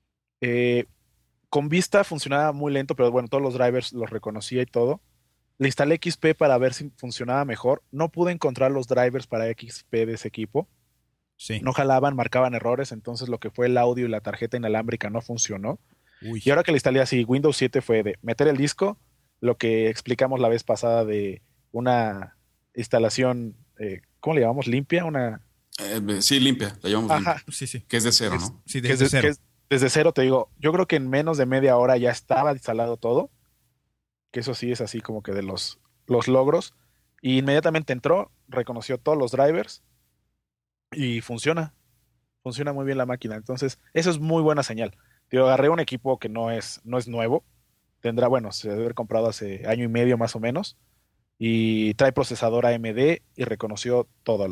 Con Vista funcionaba muy lento, pero bueno, todos los drivers los reconocía y todo. Le instalé XP para ver si funcionaba mejor. No pude encontrar los drivers para XP de ese equipo. Sí. No jalaban, marcaban errores, entonces lo que fue el audio y la tarjeta inalámbrica no funcionó. Uy. Y ahora que le instalé así, Windows 7 fue de meter el disco, lo que explicamos la vez pasada de una instalación, ¿cómo le llamamos? ¿Limpia? Sí, limpia, la llamamos limpia. Sí. Que es de cero, ¿no? Sí, desde cero. Desde cero, te digo, yo creo que en menos de media hora ya estaba instalado todo, que eso sí es así como que de los logros, y inmediatamente entró, reconoció todos los drivers y funciona muy bien la máquina. Entonces, eso es muy buena señal. Yo agarré un equipo que no es nuevo, se debe haber comprado hace año y medio más o menos, y trae procesador AMD y reconoció todos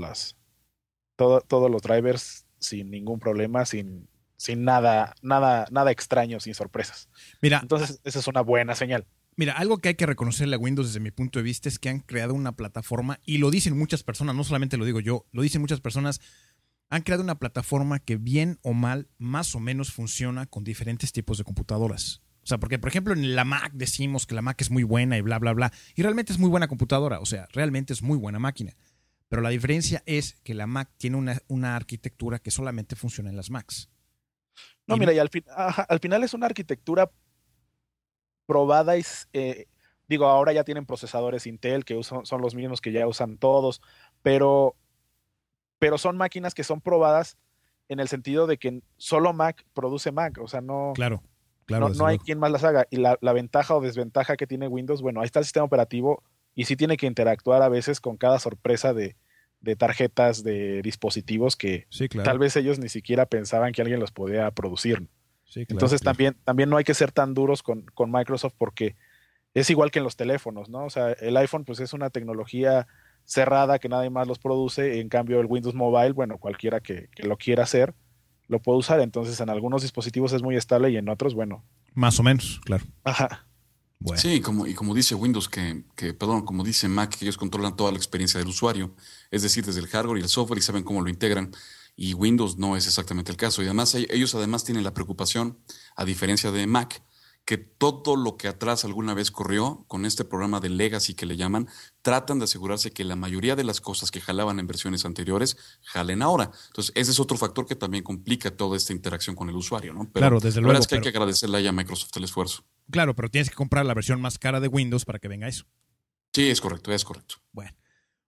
los drivers sin ningún problema, sin nada extraño, sin sorpresas. Mira, entonces esa es una buena señal. Mira, algo que hay que reconocerle a Windows desde mi punto de vista es que han creado una plataforma, y lo dicen muchas personas, no solamente lo digo yo, lo dicen muchas personas, han creado una plataforma que bien o mal, más o menos funciona con diferentes tipos de computadoras. O sea, porque por ejemplo en la Mac decimos que la Mac es muy buena y bla, bla, bla, y realmente es muy buena computadora, o sea, realmente es muy buena máquina. Pero la diferencia es que la Mac tiene una arquitectura que solamente funciona en las Macs. No, mira, y al final es una arquitectura probada y ahora ya tienen procesadores Intel que son los mismos que ya usan todos, pero son máquinas que son probadas en el sentido de que solo Mac produce Mac, o sea, no hay quien más las haga. Y la ventaja o desventaja que tiene Windows, bueno, ahí está el sistema operativo y sí tiene que interactuar a veces con cada sorpresa de tarjetas, de dispositivos que sí, claro, tal vez ellos ni siquiera pensaban que alguien los podía producir. Sí, claro, entonces claro. También no hay que ser tan duros con Microsoft, porque es igual que en los teléfonos, ¿no? O sea, el iPhone pues es una tecnología cerrada que nadie más los produce, en cambio el Windows Mobile, bueno, cualquiera que lo quiera hacer lo puede usar. Entonces en algunos dispositivos es muy estable y en otros, bueno, más o menos, claro. Ajá. Bueno. Sí, como dice Windows, como dice Mac, que ellos controlan toda la experiencia del usuario, es decir, desde el hardware y el software, y saben cómo lo integran, y Windows no es exactamente el caso. Y además ellos tienen la preocupación, a diferencia de Mac, que todo lo que atrás alguna vez corrió, con este programa de Legacy que le llaman, tratan de asegurarse que la mayoría de las cosas que jalaban en versiones anteriores, jalen ahora. Entonces, ese es otro factor que también complica toda esta interacción con el usuario, ¿no? Pero claro, desde luego. La verdad es que hay que agradecerle a Microsoft el esfuerzo. Claro, pero tienes que comprar la versión más cara de Windows para que venga eso. Sí, es correcto. Bueno,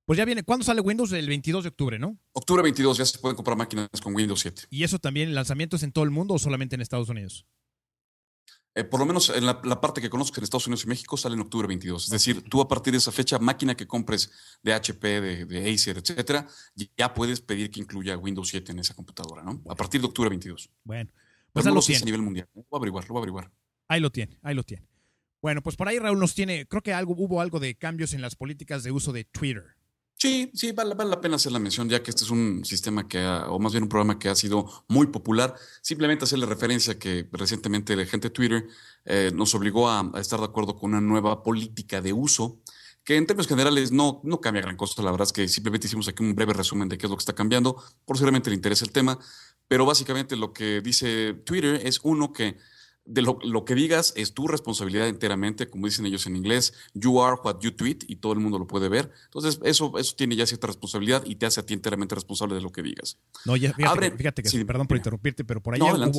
Pues ya viene. ¿Cuándo sale Windows? El 22 de octubre, ¿no? Octubre 22 ya se pueden comprar máquinas con Windows 7. ¿Y eso también, el lanzamiento es en todo el mundo o solamente en Estados Unidos? Por lo menos en la parte que conozco en Estados Unidos y México sale en octubre 22. Es decir, tú a partir de esa fecha, máquina que compres de HP, de Acer, etcétera, ya puedes pedir que incluya Windows 7 en esa computadora, ¿no? A partir de octubre 22. Bueno, Pues pues ahí no lo lo sé tiene. a nivel mundial. Lo voy a averiguar. Ahí lo tiene. Bueno, pues por ahí Raúl nos tiene, creo que hubo algo de cambios en las políticas de uso de Twitter. Sí, vale la pena hacer la mención, ya que este es un sistema o más bien un programa que ha sido muy popular. Simplemente hacerle referencia que recientemente la gente de Twitter nos obligó a estar de acuerdo con una nueva política de uso, que en términos generales no cambia gran cosa. La verdad es que simplemente hicimos aquí un breve resumen de qué es lo que está cambiando, por si realmente le interesa el tema. Pero básicamente lo que dice Twitter es que de lo que digas es tu responsabilidad enteramente, como dicen ellos en inglés, you are what you tweet, y todo el mundo lo puede ver. Entonces, eso tiene ya cierta responsabilidad y te hace a ti enteramente responsable de lo que digas. No, ya, fíjate que Sí, perdón por interrumpirte, pero por ahí adelante.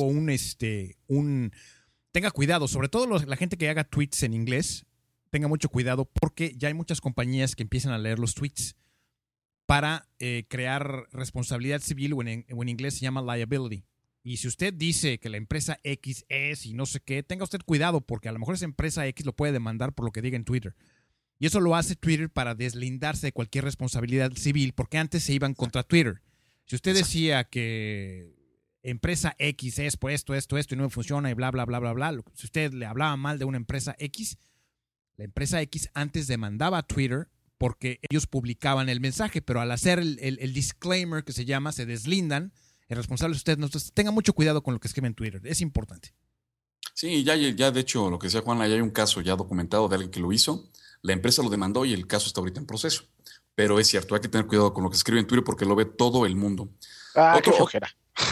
hubo tenga cuidado, sobre todo la gente que haga tweets en inglés, tenga mucho cuidado porque ya hay muchas compañías que empiezan a leer los tweets para crear responsabilidad civil, o en inglés se llama liability. Y si usted dice que la empresa X es y no sé qué, tenga usted cuidado porque a lo mejor esa empresa X lo puede demandar por lo que diga en Twitter. Y eso lo hace Twitter para deslindarse de cualquier responsabilidad civil, porque antes se iban contra Twitter. Si usted decía que empresa X es por esto y no funciona y bla, bla, bla, bla, bla, si usted le hablaba mal de una empresa X, la empresa X antes demandaba a Twitter porque ellos publicaban el mensaje, pero al hacer el disclaimer que se llama, se deslindan. El responsable es usted. Entonces, tenga mucho cuidado con lo que escribe en Twitter. Es importante. Sí, ya de hecho, lo que decía Juan, ya hay un caso ya documentado de alguien que lo hizo. La empresa lo demandó y el caso está ahorita en proceso. Pero es cierto, hay que tener cuidado con lo que escribe en Twitter porque lo ve todo el mundo. Qué flojera.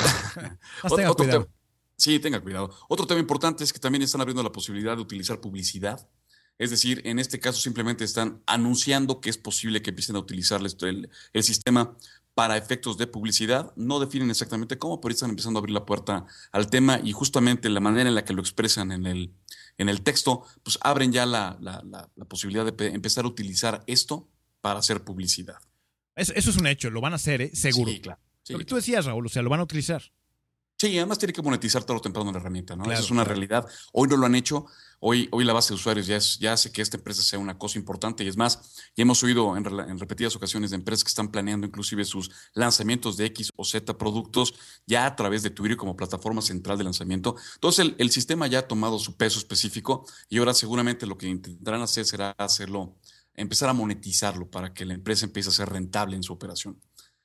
Tenga cuidado. Sí, tenga cuidado. Otro tema importante es que también están abriendo la posibilidad de utilizar publicidad. Es decir, en este caso simplemente están anunciando que es posible que empiecen a utilizar el sistema para efectos de publicidad. No definen exactamente cómo, pero están empezando a abrir la puerta al tema y justamente la manera en la que lo expresan en el texto, pues abren ya la posibilidad de empezar a utilizar esto para hacer publicidad. Eso es un hecho, lo van a hacer, seguro. Sí, claro. Sí, lo que tú decías, Raúl, o sea, lo van a utilizar. Sí, además tiene que monetizar tarde o temprano la herramienta, ¿no? Claro, Esa es una realidad. Hoy no lo han hecho. Hoy la base de usuarios ya hace que esta empresa sea una cosa importante. Y es más, ya hemos oído en repetidas ocasiones de empresas que están planeando inclusive sus lanzamientos de X o Z productos ya a través de Twitter como plataforma central de lanzamiento. Entonces el sistema ya ha tomado su peso específico y ahora seguramente lo que intentarán hacer será empezar a monetizarlo para que la empresa empiece a ser rentable en su operación.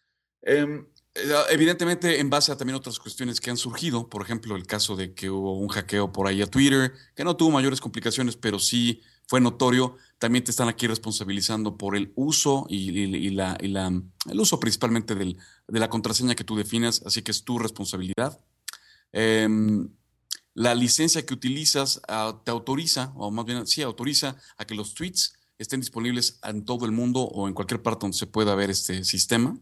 Evidentemente, en base a también otras cuestiones que han surgido, por ejemplo, el caso de que hubo un hackeo por ahí a Twitter, que no tuvo mayores complicaciones, pero sí fue notorio. También te están aquí responsabilizando por el uso el uso principalmente de la contraseña que tú definas, así que es tu responsabilidad. La licencia que utilizas te autoriza, o más bien, sí, autoriza a que los tweets estén disponibles en todo el mundo o en cualquier parte donde se pueda ver este sistema.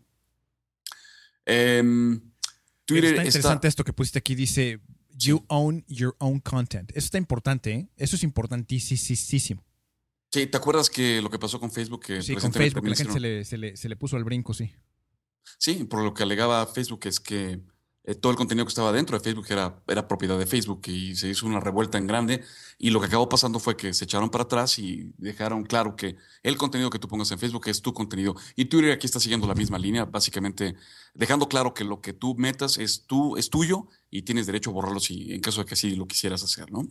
Twitter está interesante esto que pusiste aquí, dice you own your own content. Eso está importante, ¿eh? Eso es importantísimo. Sí, ¿te acuerdas que lo que pasó con Facebook? Sí, con Facebook la gente se le puso al brinco, sí. Sí, por lo que alegaba Facebook es que todo el contenido que estaba dentro de Facebook era propiedad de Facebook y se hizo una revuelta en grande y lo que acabó pasando fue que se echaron para atrás y dejaron claro que el contenido que tú pongas en Facebook es tu contenido y Twitter aquí está siguiendo la misma línea, básicamente dejando claro que lo que tú metas es tuyo y tienes derecho a borrarlo en caso de que así lo quisieras hacer, ¿no?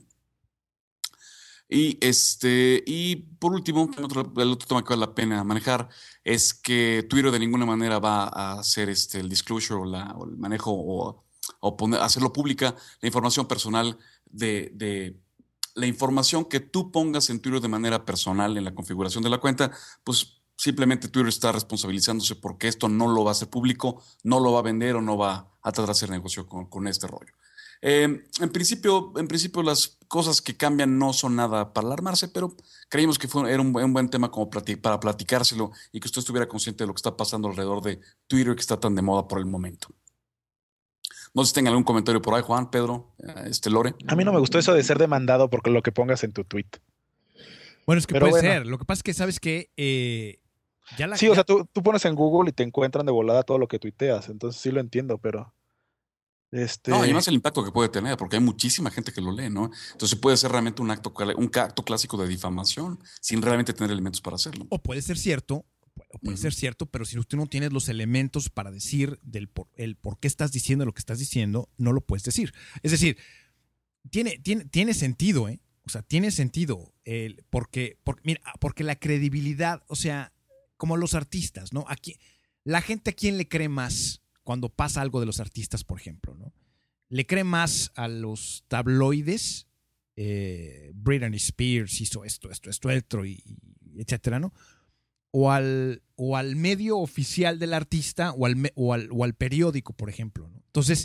Y por último, el otro tema que vale la pena manejar es que Twitter de ninguna manera va a hacer el disclosure o el manejo o hacerlo pública la información personal de la información que tú pongas en Twitter de manera personal en la configuración de la cuenta, pues simplemente Twitter está responsabilizándose porque esto no lo va a hacer público, no lo va a vender o no va a tratar de hacer negocio con este rollo. En principio las cosas que cambian no son nada para alarmarse, pero creímos que era un buen tema como para platicárselo y que usted estuviera consciente de lo que está pasando alrededor de Twitter que está tan de moda por el momento. No sé si tengan algún comentario por ahí, Juan, Pedro, Lore. A mí no me gustó eso de ser demandado por lo que pongas en tu tweet. Bueno, es que pero puede ser. Lo que pasa es que, ¿sabes qué? Sí, o sea, tú pones en Google y te encuentran de volada todo lo que tuiteas, entonces sí lo entiendo, pero No, y además el impacto que puede tener, porque hay muchísima gente que lo lee, ¿no? Entonces puede ser realmente un acto clásico de difamación sin realmente tener elementos para hacerlo. O puede ser cierto, pero si usted no tiene los elementos para decir el por qué estás diciendo lo que estás diciendo, no lo puedes decir. Es decir, tiene sentido, ¿eh? O sea, tiene sentido. Porque la credibilidad, o sea, como los artistas, ¿no? La gente a quién le cree más cuando pasa algo de los artistas, por ejemplo, ¿no? Le cree más a los tabloides, Britney Spears hizo esto, y etcétera, ¿no? O al medio oficial del artista o al periódico, por ejemplo, ¿no? Entonces,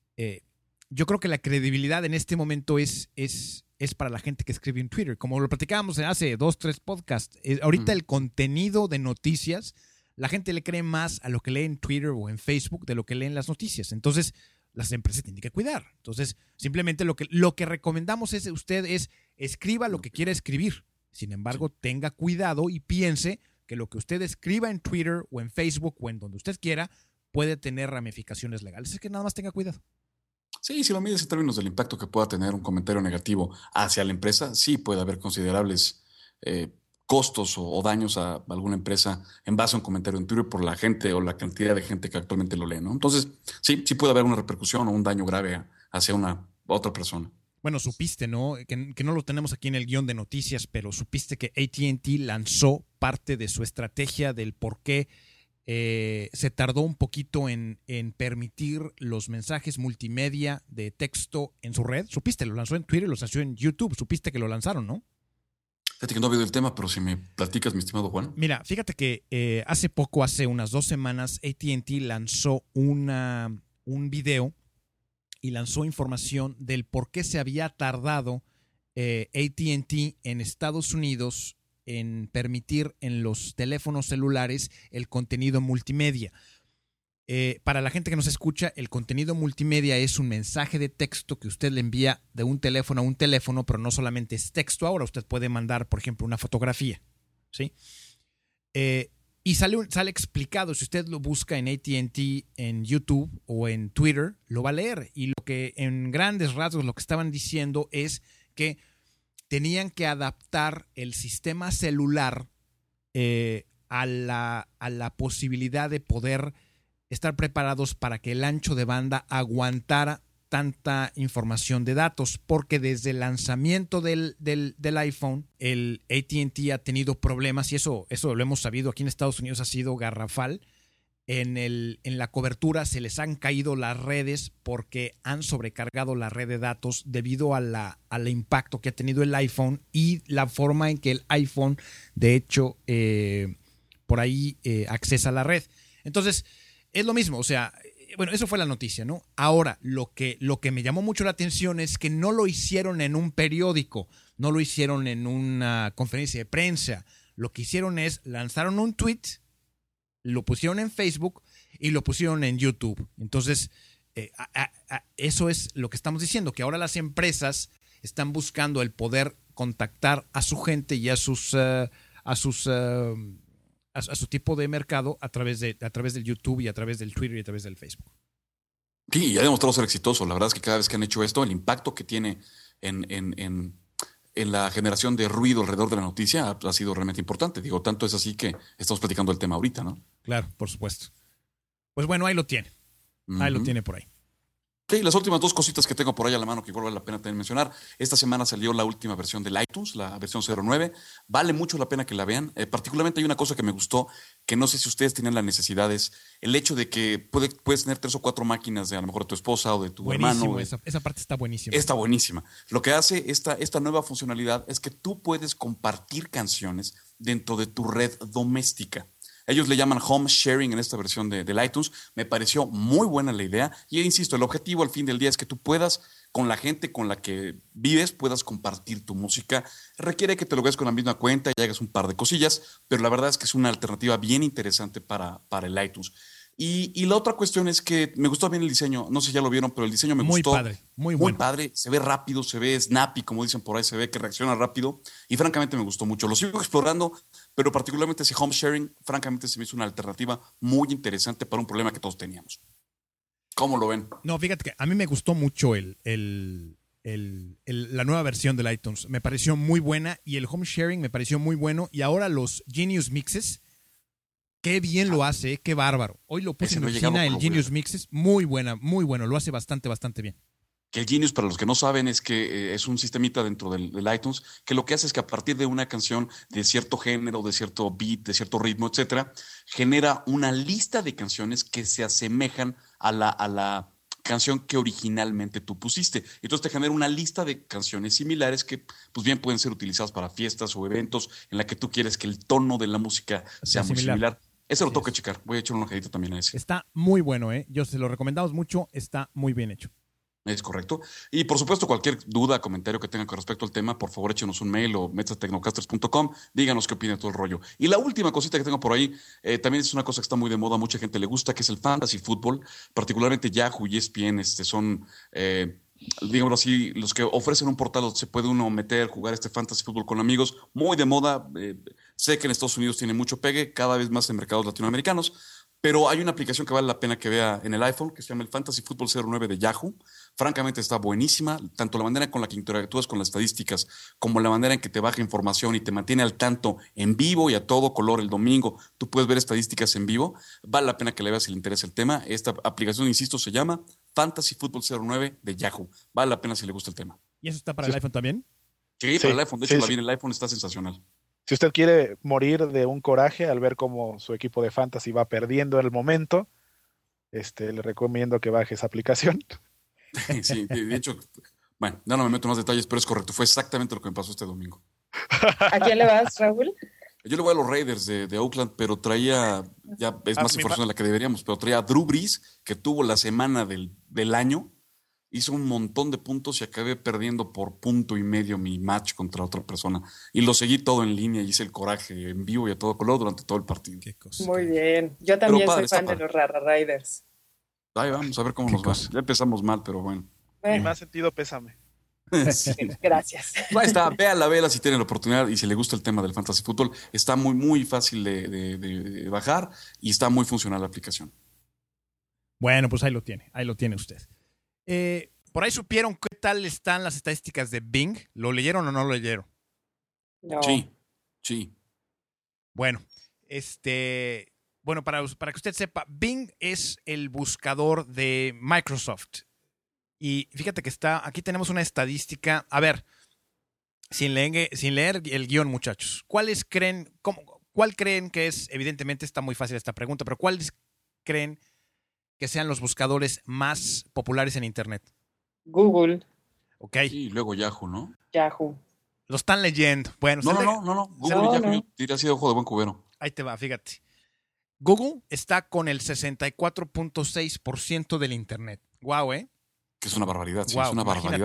yo creo que la credibilidad en este momento es para la gente que escribe en Twitter. Como lo platicábamos hace 2, 3 podcasts, ahorita el contenido de noticias, la gente le cree más a lo que lee en Twitter o en Facebook de lo que lee en las noticias. Entonces, las empresas tienen que cuidar. Entonces, simplemente lo que recomendamos es escriba lo que quiera escribir. Sin embargo, tenga cuidado y piense que lo que usted escriba en Twitter o en Facebook o en donde usted quiera puede tener ramificaciones legales. Es que nada más tenga cuidado. Sí, si lo mides en términos del impacto que pueda tener un comentario negativo hacia la empresa, sí puede haber considerables costos o daños a alguna empresa en base a un comentario en Twitter por la gente o la cantidad de gente que actualmente lo lee, ¿no? Entonces, sí puede haber una repercusión o un daño grave hacia otra persona. Bueno, supiste, ¿no? Que no lo tenemos aquí en el guión de noticias, pero supiste que AT&T lanzó parte de su estrategia del por qué se tardó un poquito en permitir los mensajes multimedia de texto en su red. ¿Supiste? Lo lanzó en Twitter, lo lanzó en YouTube. ¿Supiste que lo lanzaron, no? Fíjate que no he oído el tema, pero si me platicas, mi estimado Juan. Mira, fíjate que hace unas 2 semanas, AT&T lanzó un video y lanzó información del por qué se había tardado AT&T en Estados Unidos en permitir en los teléfonos celulares el contenido multimedia. Para la gente que nos escucha, el contenido multimedia es un mensaje de texto que usted le envía de un teléfono a un teléfono, pero no solamente es texto ahora. Usted puede mandar, por ejemplo, una fotografía, ¿sí? Y sale explicado. Si usted lo busca en AT&T, en YouTube o en Twitter, lo va a leer. Y lo que en grandes rasgos lo que estaban diciendo es que tenían que adaptar el sistema celular a la posibilidad de poder estar preparados para que el ancho de banda aguantara tanta información de datos, porque desde el lanzamiento del iPhone, el AT&T ha tenido problemas, y eso lo hemos sabido aquí en Estados Unidos, ha sido garrafal. En la cobertura se les han caído las redes porque han sobrecargado la red de datos debido al impacto que ha tenido el iPhone y la forma en que el iPhone, de hecho, por ahí accesa a la red. Entonces, es lo mismo, o sea, bueno, eso fue la noticia, ¿no? Ahora, lo que me llamó mucho la atención es que no lo hicieron en un periódico, no lo hicieron en una conferencia de prensa. Lo que hicieron es lanzaron un tweet, lo pusieron en Facebook y lo pusieron en YouTube. Entonces, eso es lo que estamos diciendo, que ahora las empresas están buscando el poder contactar a su gente y a su tipo de mercado a través del YouTube y a través del Twitter y a través del Facebook. Sí, ya ha demostrado ser exitoso. La verdad es que cada vez que han hecho esto, el impacto que tiene en la generación de ruido alrededor de la noticia ha sido realmente importante. Digo, tanto es así que estamos platicando el tema ahorita, ¿no? Claro, por supuesto. Pues bueno, ahí lo tiene. Ahí lo tiene por ahí. Sí, las últimas 2 cositas que tengo por ahí a la mano que igual vale la pena también mencionar. Esta semana salió la última versión del iTunes, la versión 09. Vale mucho la pena que la vean. Particularmente hay una cosa que me gustó, que no sé si ustedes tenían las necesidades. El hecho de que puedes tener 3 o 4 máquinas de a lo mejor de tu esposa o de tu hermano. Esa parte está buenísima. Está buenísima. Lo que hace esta nueva funcionalidad es que tú puedes compartir canciones dentro de tu red doméstica. Ellos le llaman home sharing en esta versión del iTunes. Me pareció muy buena la idea. Y insisto, el objetivo al fin del día es que tú puedas, con la gente con la que vives, puedas compartir tu música. Requiere que te lo veas con la misma cuenta y hagas un par de cosillas, pero la verdad es que es una alternativa bien interesante para el iTunes. Y la otra cuestión es que me gustó bien el diseño. No sé si ya lo vieron, pero el diseño me gustó. Muy padre, muy bueno. Muy padre. Se ve rápido, se ve snappy, como dicen por ahí, se ve que reacciona rápido. Y francamente me gustó mucho. Lo sigo explorando, pero particularmente ese home sharing, francamente, se me hizo una alternativa muy interesante para un problema que todos teníamos. ¿Cómo lo ven? No, fíjate que a mí me gustó mucho la nueva versión del iTunes. Me pareció muy buena y el home sharing me pareció muy bueno. Y ahora los Genius Mixes, qué bien lo hace, qué bárbaro. Hoy lo puse en mi oficina, el Genius Mixes, muy buena, muy bueno. Lo hace bastante, bastante bien. Que el Genius, para los que no saben, es que es un sistemita dentro del iTunes que lo que hace es que a partir de una canción de cierto género, de cierto beat, de cierto ritmo, etcétera, genera una lista de canciones que se asemejan a la canción que originalmente tú pusiste. Entonces te genera una lista de canciones similares que pues bien pueden ser utilizadas para fiestas o eventos en la que tú quieres que el tono de la música sea muy similar. Ese lo tengo que checar. Voy a echar un ojadito también a ese. Está muy bueno, ¿eh? Yo se lo recomendamos mucho. Está muy bien hecho. Es correcto. Y por supuesto, cualquier duda, comentario que tengan con respecto al tema, por favor échenos un mail o métanse a tecnocasters.com, díganos qué opina todo el rollo. Y la última cosita que tengo por ahí, también es una cosa que está muy de moda, mucha gente le gusta, que es el fantasy fútbol, particularmente Yahoo y ESPN, son, digamos así, los que ofrecen un portal donde se puede uno meter, jugar este fantasy fútbol con amigos, muy de moda. Sé que en Estados Unidos tiene mucho pegue, cada vez más en mercados latinoamericanos. Pero hay una aplicación que vale la pena que vea en el iPhone que se llama el Fantasy Football 09 de Yahoo. Francamente está buenísima, tanto la manera con la que interactúas con las estadísticas como la manera en que te baja información y te mantiene al tanto en vivo y a todo color el domingo. Tú puedes ver estadísticas en vivo. Vale la pena que le veas si le interesa el tema. Esta aplicación, insisto, se llama Fantasy Football 09 de Yahoo. Vale la pena si le gusta el tema. ¿Y eso está para el iPhone también? Sí, para el iPhone. De hecho, la vi en el iPhone, está sensacional. Si usted quiere morir de un coraje al ver cómo su equipo de fantasy va perdiendo en el momento, le recomiendo que baje esa aplicación. Sí, de hecho, bueno, ya no me meto en más detalles, pero es correcto. Fue exactamente lo que me pasó este domingo. ¿A quién le vas, Raúl? Yo le voy a los Raiders de Oakland, pero traía, ya es más información de la que deberíamos, pero traía a Drew Brees, que tuvo la semana del año, hizo un montón de puntos y acabé perdiendo por 1.5 mi match contra otra persona. Y lo seguí todo en línea y hice el coraje en vivo y a todo color durante todo el partido. Qué cosa. Muy bien. Yo también padre, soy fan de los Rara Raiders. Ahí vamos a ver cómo nos va. Ya empezamos mal, pero bueno. Mi más sentido pésame. Sí. Gracias. Ahí está, véala si tienen la oportunidad y si le gusta el tema del fantasy fútbol. Está muy, muy fácil de bajar y está muy funcional la aplicación. Bueno, pues ahí lo tiene usted. Por ahí supieron qué tal están las estadísticas de Bing. ¿Lo leyeron o no lo leyeron? No. Sí. Bueno, para que usted sepa, Bing es el buscador de Microsoft. Y fíjate que aquí tenemos una estadística. A ver, sin leer el guión, muchachos. ¿Cuál creen que es? Evidentemente está muy fácil esta pregunta, pero ¿cuáles creen que sean los buscadores más populares en Internet? Google. Ok. Y luego Yahoo, ¿no? Yahoo. Lo están leyendo. Bueno, No. Google y Yahoo, yo diría así de ojo de buen cubero. Ahí te va, fíjate. Google está con el 64.6% del Internet. Guau, ¿eh? Que es una barbaridad, sí, Wow, es una barbaridad.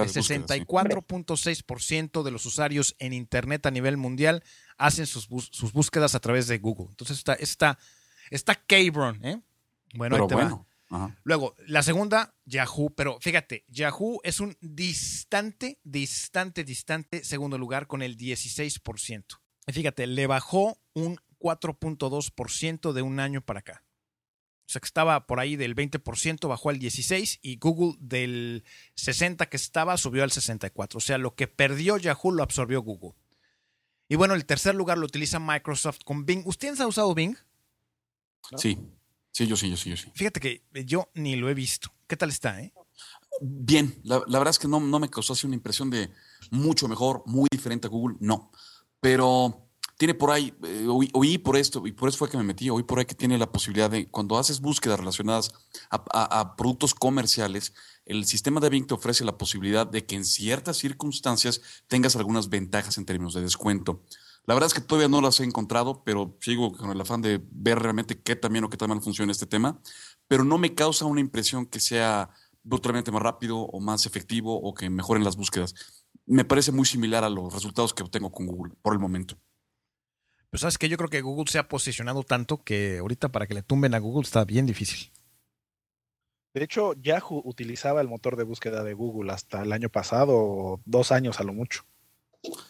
64.6% de los usuarios en Internet a nivel mundial hacen sus búsquedas a través de Google. Entonces está Cabron, ¿eh? Bueno, ahí te va. Ajá. Luego, la segunda, Yahoo. Pero fíjate, Yahoo es un distante segundo lugar con el 16%. Y fíjate, le bajó un 4.2% de un año para acá. O sea, que estaba por ahí del 20%, bajó al 16%, y Google del 60% que estaba subió al 64%. O sea, lo que perdió Yahoo lo absorbió Google. Y bueno, el tercer lugar lo utiliza Microsoft con Bing. ¿Ustedes han usado Bing? ¿No? Sí, yo sí. Fíjate que yo ni lo he visto. ¿Qué tal está, Bien, la verdad es que no me causó así una impresión de mucho mejor, muy diferente a Google, no. Pero tiene por ahí, oí por esto, y por eso fue que me metí, oí por ahí que tiene la posibilidad de, cuando haces búsquedas relacionadas a productos comerciales, el sistema de Bing te ofrece la posibilidad de que en ciertas circunstancias tengas algunas ventajas en términos de descuento. La verdad es que todavía no las he encontrado, pero sigo con el afán de ver realmente qué tan bien o qué tan mal funciona este tema, pero no me causa una impresión que sea brutalmente más rápido o más efectivo o que mejoren las búsquedas. Me parece muy similar a los resultados que obtengo con Google por el momento. Pues sabes que yo creo que Google se ha posicionado tanto que ahorita para que le tumben a Google está bien difícil. De hecho, Yahoo utilizaba el motor de búsqueda de Google hasta el año pasado, o 2 años a lo mucho.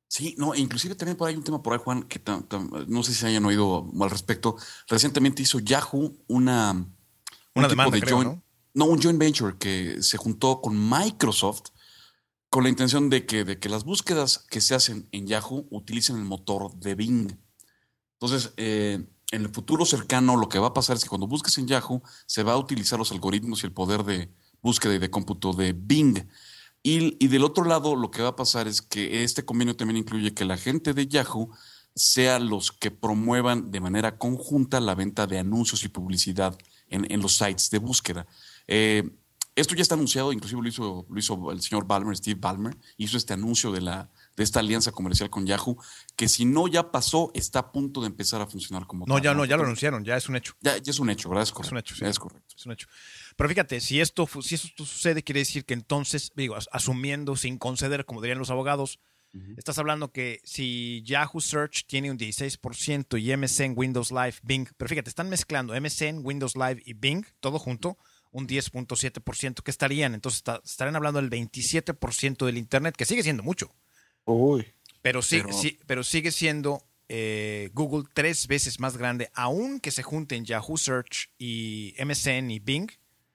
Sí, no, inclusive también por ahí hay un tema por ahí, Juan, que no sé si hayan oído al respecto. Recientemente hizo Yahoo un demanda, tipo de creo, ¿no? un joint venture que se juntó con Microsoft con la intención de que las búsquedas que se hacen en Yahoo utilicen el motor de Bing. Entonces, en el futuro cercano, lo que va a pasar es que cuando busques en Yahoo, se va a utilizar los algoritmos y el poder de búsqueda y de cómputo de Bing. Y del otro lado, lo que va a pasar es que este convenio también incluye que la gente de Yahoo sea los que promuevan de manera conjunta la venta de anuncios y publicidad en los sites de búsqueda. Esto ya está anunciado, inclusive lo hizo el señor Ballmer, Steve Ballmer, hizo este anuncio de esta alianza comercial con Yahoo, que si no ya pasó, está a punto de empezar a funcionar como No, tal. ya lo anunciaron, ya es un hecho. Ya es un hecho, ¿verdad? Es correcto. Es un hecho, sí. Es correcto. Es un hecho. Pero fíjate, si esto sucede, quiere decir que entonces, asumiendo sin conceder, como dirían los abogados, estás hablando que si Yahoo Search tiene un 16% y MSN, Windows Live, Bing, pero fíjate, están mezclando MSN, Windows Live y Bing, todo junto, un 10.7%, ¿qué estarían? Entonces estarían hablando del 27% del Internet, que sigue siendo mucho. Uy. Pero sigue siendo Google 3 veces más grande, aun que se junten Yahoo Search y MSN y Bing.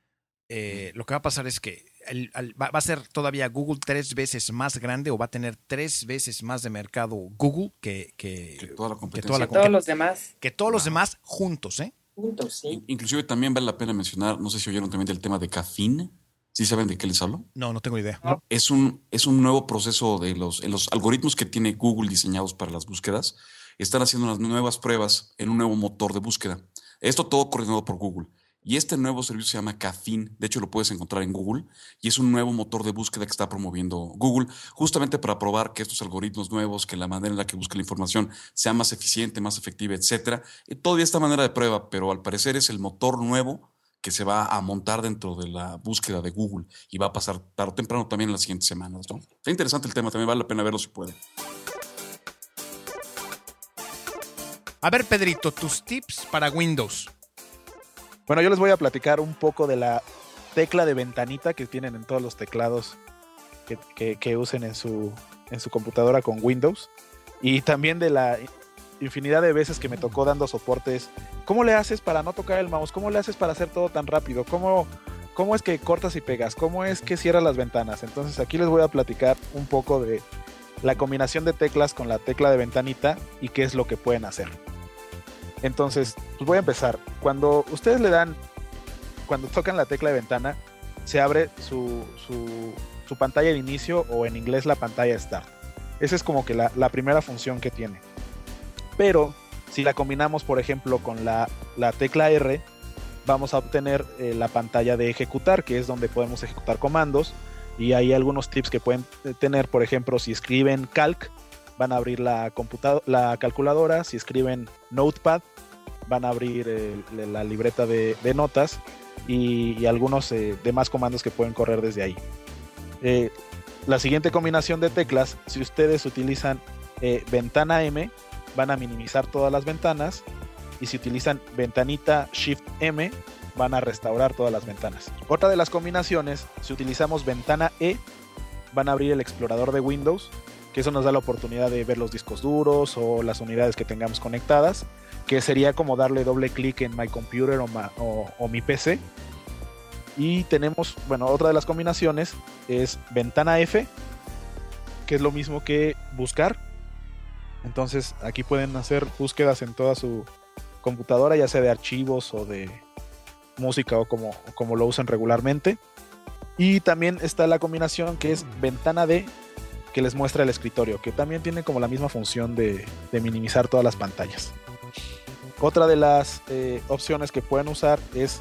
Lo que va a pasar es que va a ser todavía Google 3 veces más grande, o va a tener 3 veces más de mercado Google que toda la competencia. Todos los demás. Que todos los demás juntos, ¿eh? Juntos, sí. Inclusive también vale la pena mencionar, no sé si oyeron también del tema de Caffeine. ¿Sí saben de qué les hablo? No tengo idea. No. Es un nuevo proceso en los algoritmos que tiene Google diseñados para las búsquedas. Están haciendo unas nuevas pruebas en un nuevo motor de búsqueda. Esto todo coordinado por Google. Y este nuevo servicio se llama Caffeine. De hecho, lo puedes encontrar en Google. Y es un nuevo motor de búsqueda que está promoviendo Google, justamente para probar que estos algoritmos nuevos, que la manera en la que busca la información sea más eficiente, más efectiva, etcétera. Todavía está manera de prueba, pero al parecer es el motor nuevo que se va a montar dentro de la búsqueda de Google y va a pasar tarde o temprano también en las siguientes semanas, ¿no? Está interesante el tema, también vale la pena verlo si puede. A ver, Pedrito, tus tips para Windows. Bueno, yo les voy a platicar un poco de la tecla de ventanita que tienen en todos los teclados que usen en su computadora con Windows, y también de la infinidad de veces que me tocó dando soportes. ¿Cómo le haces para no tocar el mouse? ¿Cómo le haces para hacer todo tan rápido? ¿Cómo es que cortas y pegas? ¿Cómo es que cierras las ventanas? Entonces aquí les voy a platicar un poco de la combinación de teclas con la tecla de ventanita y qué es lo que pueden hacer. Entonces, pues voy a empezar. Cuando ustedes cuando tocan la tecla de ventana, se abre su pantalla de inicio, o en inglés la pantalla Start. Esa es como que la primera función que tiene. Pero si la combinamos, por ejemplo, con la tecla R, vamos a obtener la pantalla de ejecutar, que es donde podemos ejecutar comandos. Y hay algunos tips que pueden tener. Por ejemplo, si escriben calc, van a abrir la calculadora. Si escriben notepad, van a abrir la libreta de notas, y algunos demás comandos que pueden correr desde ahí. La siguiente combinación de teclas, si ustedes utilizan ventana M, van a minimizar todas las ventanas, y si utilizan ventanita Shift M, van a restaurar todas las ventanas. Otra de las combinaciones, si utilizamos ventana E, van a abrir el explorador de Windows, que eso nos da la oportunidad de ver los discos duros o las unidades que tengamos conectadas, que sería como darle doble clic en My Computer o mi PC. Y tenemos, bueno, otra de las combinaciones es ventana F, que es lo mismo que buscar. Entonces aquí pueden hacer búsquedas en toda su computadora, ya sea de archivos o de música, o como lo usen regularmente. Y también está la combinación que es ventana D, que les muestra el escritorio, que también tiene como la misma función de minimizar todas las pantallas. Otra de las opciones que pueden usar es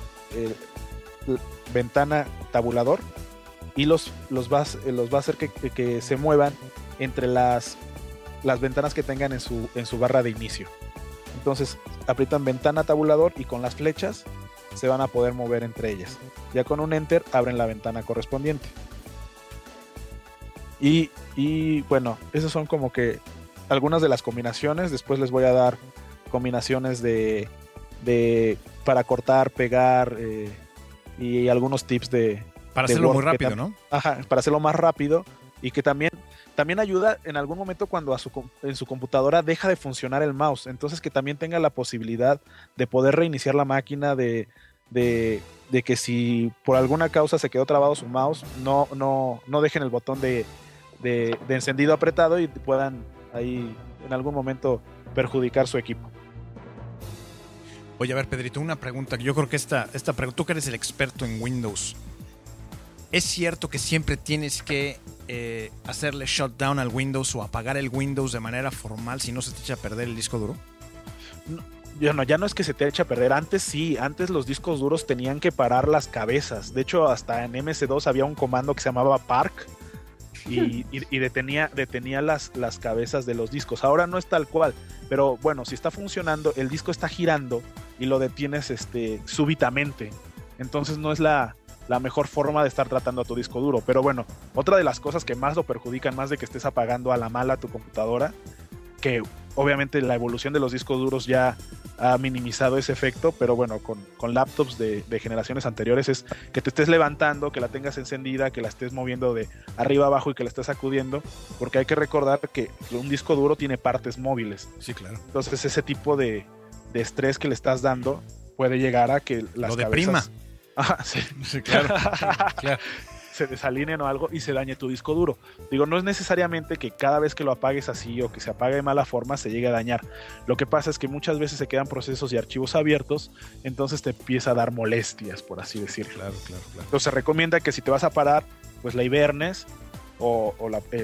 ventana tabulador, y los va a hacer que se muevan entre las ventanas que tengan en su barra de inicio. Entonces aprietan ventana tabulador y con las flechas se van a poder mover entre ellas. Ya con un enter abren la ventana correspondiente. Y bueno, esas son como que algunas de las combinaciones. Después les voy a dar combinaciones para cortar, pegar, y algunos tips para de hacerlo Word, muy rápido, ¿no? Ajá, para hacerlo más rápido, y que también también ayuda en algún momento cuando en su computadora deja de funcionar el mouse. Entonces que también tenga la posibilidad de poder reiniciar la máquina, de que si por alguna causa se quedó trabado su mouse, no dejen el botón de encendido apretado y puedan ahí en algún momento perjudicar su equipo. Oye, a ver, Pedrito, una pregunta. Yo creo que esta pregunta, tú que eres el experto en Windows, ¿es cierto que siempre tienes que hacerle shutdown al Windows o apagar el Windows de manera formal si no se te echa a perder el disco duro? Ya no es que se te eche a perder. Antes los discos duros tenían que parar las cabezas. De hecho, hasta en MS2 había un comando que se llamaba Park y detenía las cabezas de los discos. Ahora no es tal cual, pero bueno, si está funcionando, el disco está girando y lo detienes súbitamente. Entonces no es la mejor forma de estar tratando a tu disco duro. Pero bueno, otra de las cosas que más lo perjudican, más de que estés apagando a la mala tu computadora, que obviamente la evolución de los discos duros ya ha minimizado ese efecto, pero bueno, con laptops de generaciones anteriores es que te estés levantando, que la tengas encendida, que la estés moviendo de arriba abajo y que la estés sacudiendo, porque hay que recordar que un disco duro tiene partes móviles. Sí, claro. Entonces ese tipo de estrés que le estás dando puede llegar a que las lo deprima. Sí. Sí, claro. Claro. Se desalineen o algo y se dañe tu disco duro. Digo, no es necesariamente que cada vez que lo apagues así o que se apague de mala forma se llegue a dañar. Lo que pasa es que muchas veces se quedan procesos y archivos abiertos, entonces te empieza a dar molestias, por así decirlo. Claro. Entonces se recomienda que si te vas a parar, pues la hibernes o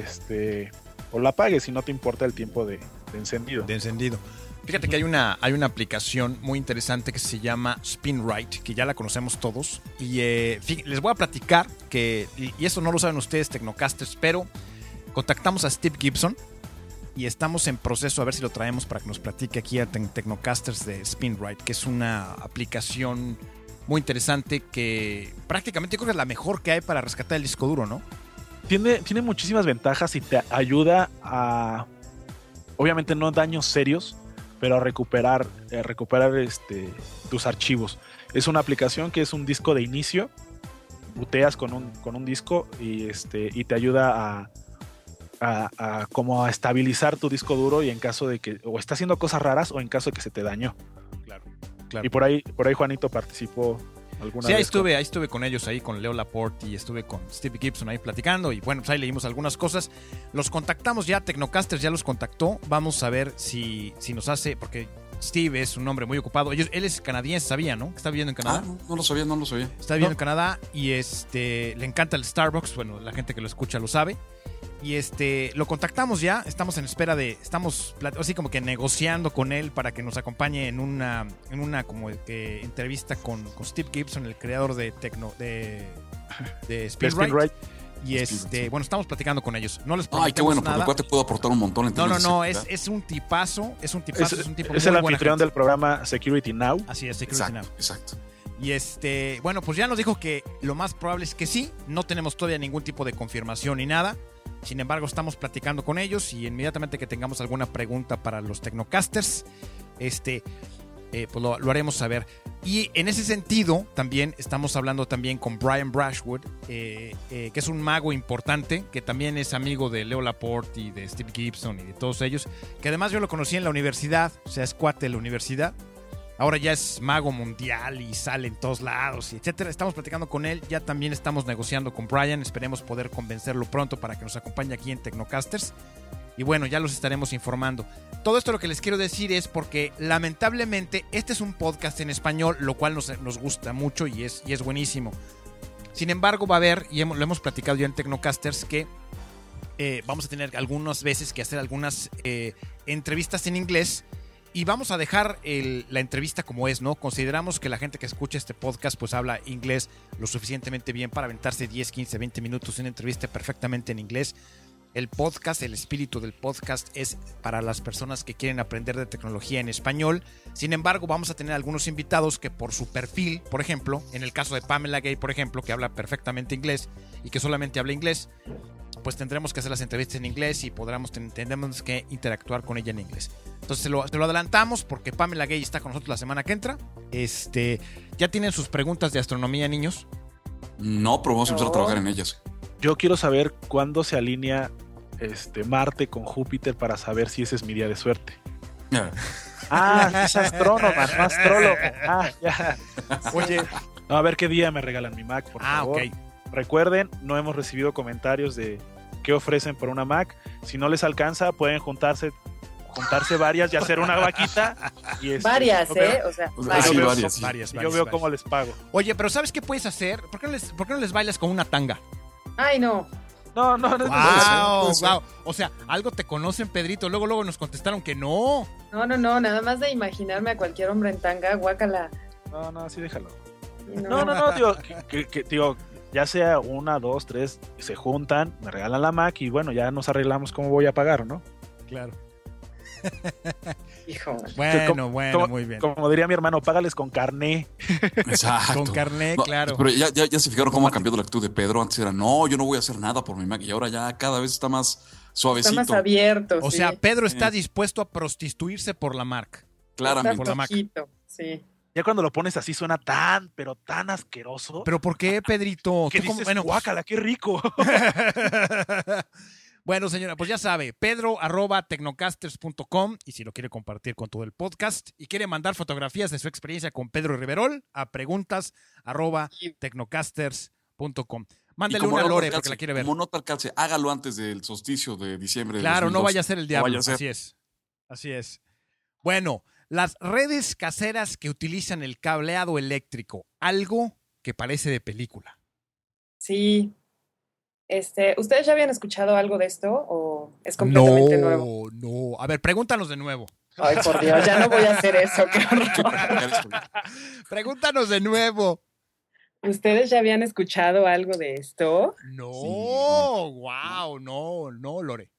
la apagues si no te importa el tiempo de encendido. Fíjate que hay una aplicación muy interesante que se llama SpinRite, que ya la conocemos todos. Y les voy a platicar que, y eso no lo saben ustedes, Tecnocasters, pero contactamos a Steve Gibson y estamos en proceso a ver si lo traemos para que nos platique aquí a Tecnocasters de SpinRite, que es una aplicación muy interesante que prácticamente yo creo que es la mejor que hay para rescatar el disco duro, ¿no? Tiene muchísimas ventajas y te ayuda a, obviamente no daños serios, pero a recuperar tus archivos. Es una aplicación que es un disco de inicio, booteas con un disco y te ayuda a como a estabilizar tu disco duro y en caso de que o está haciendo cosas raras o en caso de que se te dañó. Claro. Y por ahí Juanito participó alguna vez. Sí, ahí estuve con ellos, ahí con Leo Laporte y estuve con Steve Gibson ahí platicando y bueno, pues ahí leímos algunas cosas. Los contactamos ya, Tecnocasters ya los contactó. Vamos a ver si nos hace, porque Steve es un hombre muy ocupado. Él es canadiense, sabía, ¿no? Está viviendo en Canadá. No lo sabía. Está viviendo en Canadá y le encanta el Starbucks. Bueno, la gente que lo escucha lo sabe. Y lo contactamos ya, estamos en espera estamos así como que negociando con él para que nos acompañe en una como que entrevista con Steve Gibson, el creador de SpinRite. Y bueno, estamos platicando con ellos. No les prometemos Ay, qué bueno, nada. porque el cuate puede aportar un montón en temas No, de es un tipazo, es un tipo es el anfitrión del programa Security Now. Así es, Security Now. Exacto. Y bueno, pues ya nos dijo que lo más probable es que sí, no tenemos todavía ningún tipo de confirmación ni nada. Sin embargo, estamos platicando con ellos y inmediatamente que tengamos alguna pregunta para los Tecnocasters, pues lo haremos saber. Y en ese sentido, también estamos hablando también con Brian Brushwood, que es un mago importante, que también es amigo de Leo Laporte y de Steve Gibson y de todos ellos, que además yo lo conocí en la universidad, o sea, es cuate de la universidad. Ahora ya es mago mundial y sale en todos lados, etcétera. Estamos platicando con él, ya también estamos negociando con Brian. Esperemos poder convencerlo pronto para que nos acompañe aquí en Tecnocasters. Y bueno, ya los estaremos informando. Todo esto lo que les quiero decir es porque lamentablemente este es un podcast en español, lo cual nos gusta mucho y es buenísimo. Sin embargo, va a haber, y lo hemos platicado ya en Tecnocasters, que vamos a tener algunas veces que hacer algunas entrevistas en inglés. Y vamos a dejar la entrevista como es, ¿no? Consideramos que la gente que escucha este podcast pues habla inglés lo suficientemente bien para aventarse 10, 15, 20 minutos una entrevista perfectamente en inglés. El podcast, el espíritu del podcast es para las personas que quieren aprender de tecnología en español. Sin embargo, vamos a tener algunos invitados que por su perfil, por ejemplo, en el caso de Pamela Gay, por ejemplo, que habla perfectamente inglés y que solamente habla inglés, pues tendremos que hacer las entrevistas en inglés y tendremos que interactuar con ella en inglés. Entonces te lo adelantamos porque Pamela Gay está con nosotros la semana que entra. ¿Ya tienen sus preguntas de astronomía, niños? No, pero vamos a empezar a trabajar en ellas. Yo quiero saber cuándo se alinea Marte con Júpiter para saber si ese es mi día de suerte. Ah, Es astrónomo, no astrólogo. Ya. Oye, no, a ver qué día me regalan mi Mac, por favor. Ok. Recuerden, no hemos recibido comentarios de qué ofrecen por una Mac. Si no les alcanza, pueden juntarse varias y hacer una vaquita. Y Varias, yo veo- O sea, Sí, yo veo- varias, sí. Varias, Yo veo cómo les pago. Oye, pero ¿sabes qué puedes hacer? ¿Por qué no les bailas con una tanga? Ay, no. No es necesario. ¡Wow! ¡Wow! O sea, algo te conocen, Pedrito. Luego nos contestaron que no. No, nada más de imaginarme a cualquier hombre en tanga, guácala. No, así déjalo. No. No, digo, digo, ya sea 1, 2, 3, se juntan, me regalan la Mac y bueno, ya nos arreglamos cómo voy a pagar, ¿no? Claro. Hijo. Bueno, Como- muy bien. Como diría mi hermano, págales con carné. Exacto. Con carné, No, claro. Pero ya se fijaron cómo ha cambiado la actitud de Pedro. Antes era, no, yo no voy a hacer nada por mi Mac. Y ahora ya cada vez está más Está suavecito. más abierto. O sí. sea, Pedro está dispuesto a prostituirse por la marca. Claramente. por la Mac. Poquito, sí. Ya cuando lo pones así suena pero tan asqueroso. ¿Pero por qué, Pedrito? que ¿Tú cómo- dices, bueno, guácala, qué rico. Bueno, señora, pues ya sabe, pedro@tecnocasters.com, y si lo quiere compartir con todo el podcast y quiere mandar fotografías de su experiencia con Pedro Riverol, a preguntas@tecnocasters.com. Mándale como una no te Lore alcance, porque la quiere ver. Como no te alcance, hágalo antes del solsticio de diciembre. de Claro, no 2002. vaya a ser el No diablo. vaya a ser. Así es. Así es. Bueno, las redes caseras que utilizan el cableado eléctrico, algo que parece de película. Sí. ¿Ustedes ya habían escuchado algo de esto o es completamente nuevo? No. A ver, pregúntanos de nuevo. Ay, por Dios, ya no voy a hacer eso, qué horror. Pregúntanos de nuevo. ¿Ustedes ya habían escuchado algo de esto? No, Sí. wow, no, Lore.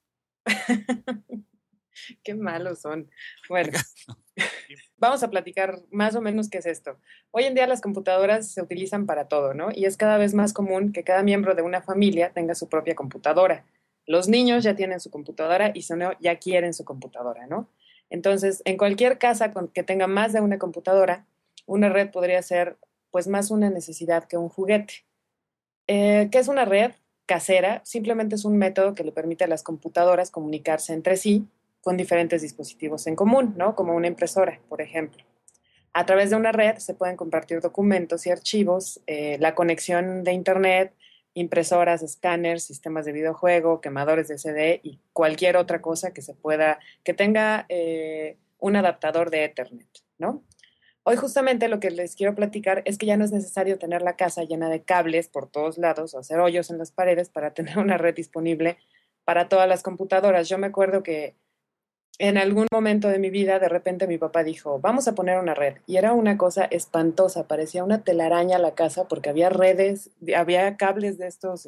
Qué malos son. Bueno, vamos a platicar más o menos qué es esto. Hoy en día las computadoras se utilizan para todo, ¿no? Y es cada vez más común que cada miembro de una familia tenga su propia computadora. Los niños ya tienen su computadora y si no, ya quieren su computadora, ¿no? Entonces, en cualquier casa que tenga más de una computadora, una red podría ser, pues, más una necesidad que un juguete. ¿Qué es una red casera? Simplemente es un método que le permite a las computadoras comunicarse entre sí con diferentes dispositivos en común, ¿no? Como una impresora, por ejemplo. A través de una red se pueden compartir documentos y archivos, la conexión de Internet, impresoras, escáneres, sistemas de videojuego, quemadores de CD y cualquier otra cosa que tenga un adaptador de Ethernet, ¿no? Hoy justamente lo que les quiero platicar es que ya no es necesario tener la casa llena de cables por todos lados o hacer hoyos en las paredes para tener una red disponible para todas las computadoras. Yo me acuerdo que en algún momento de mi vida, de repente mi papá dijo, vamos a poner una red. Y era una cosa espantosa, parecía una telaraña la casa porque había redes, había cables de estos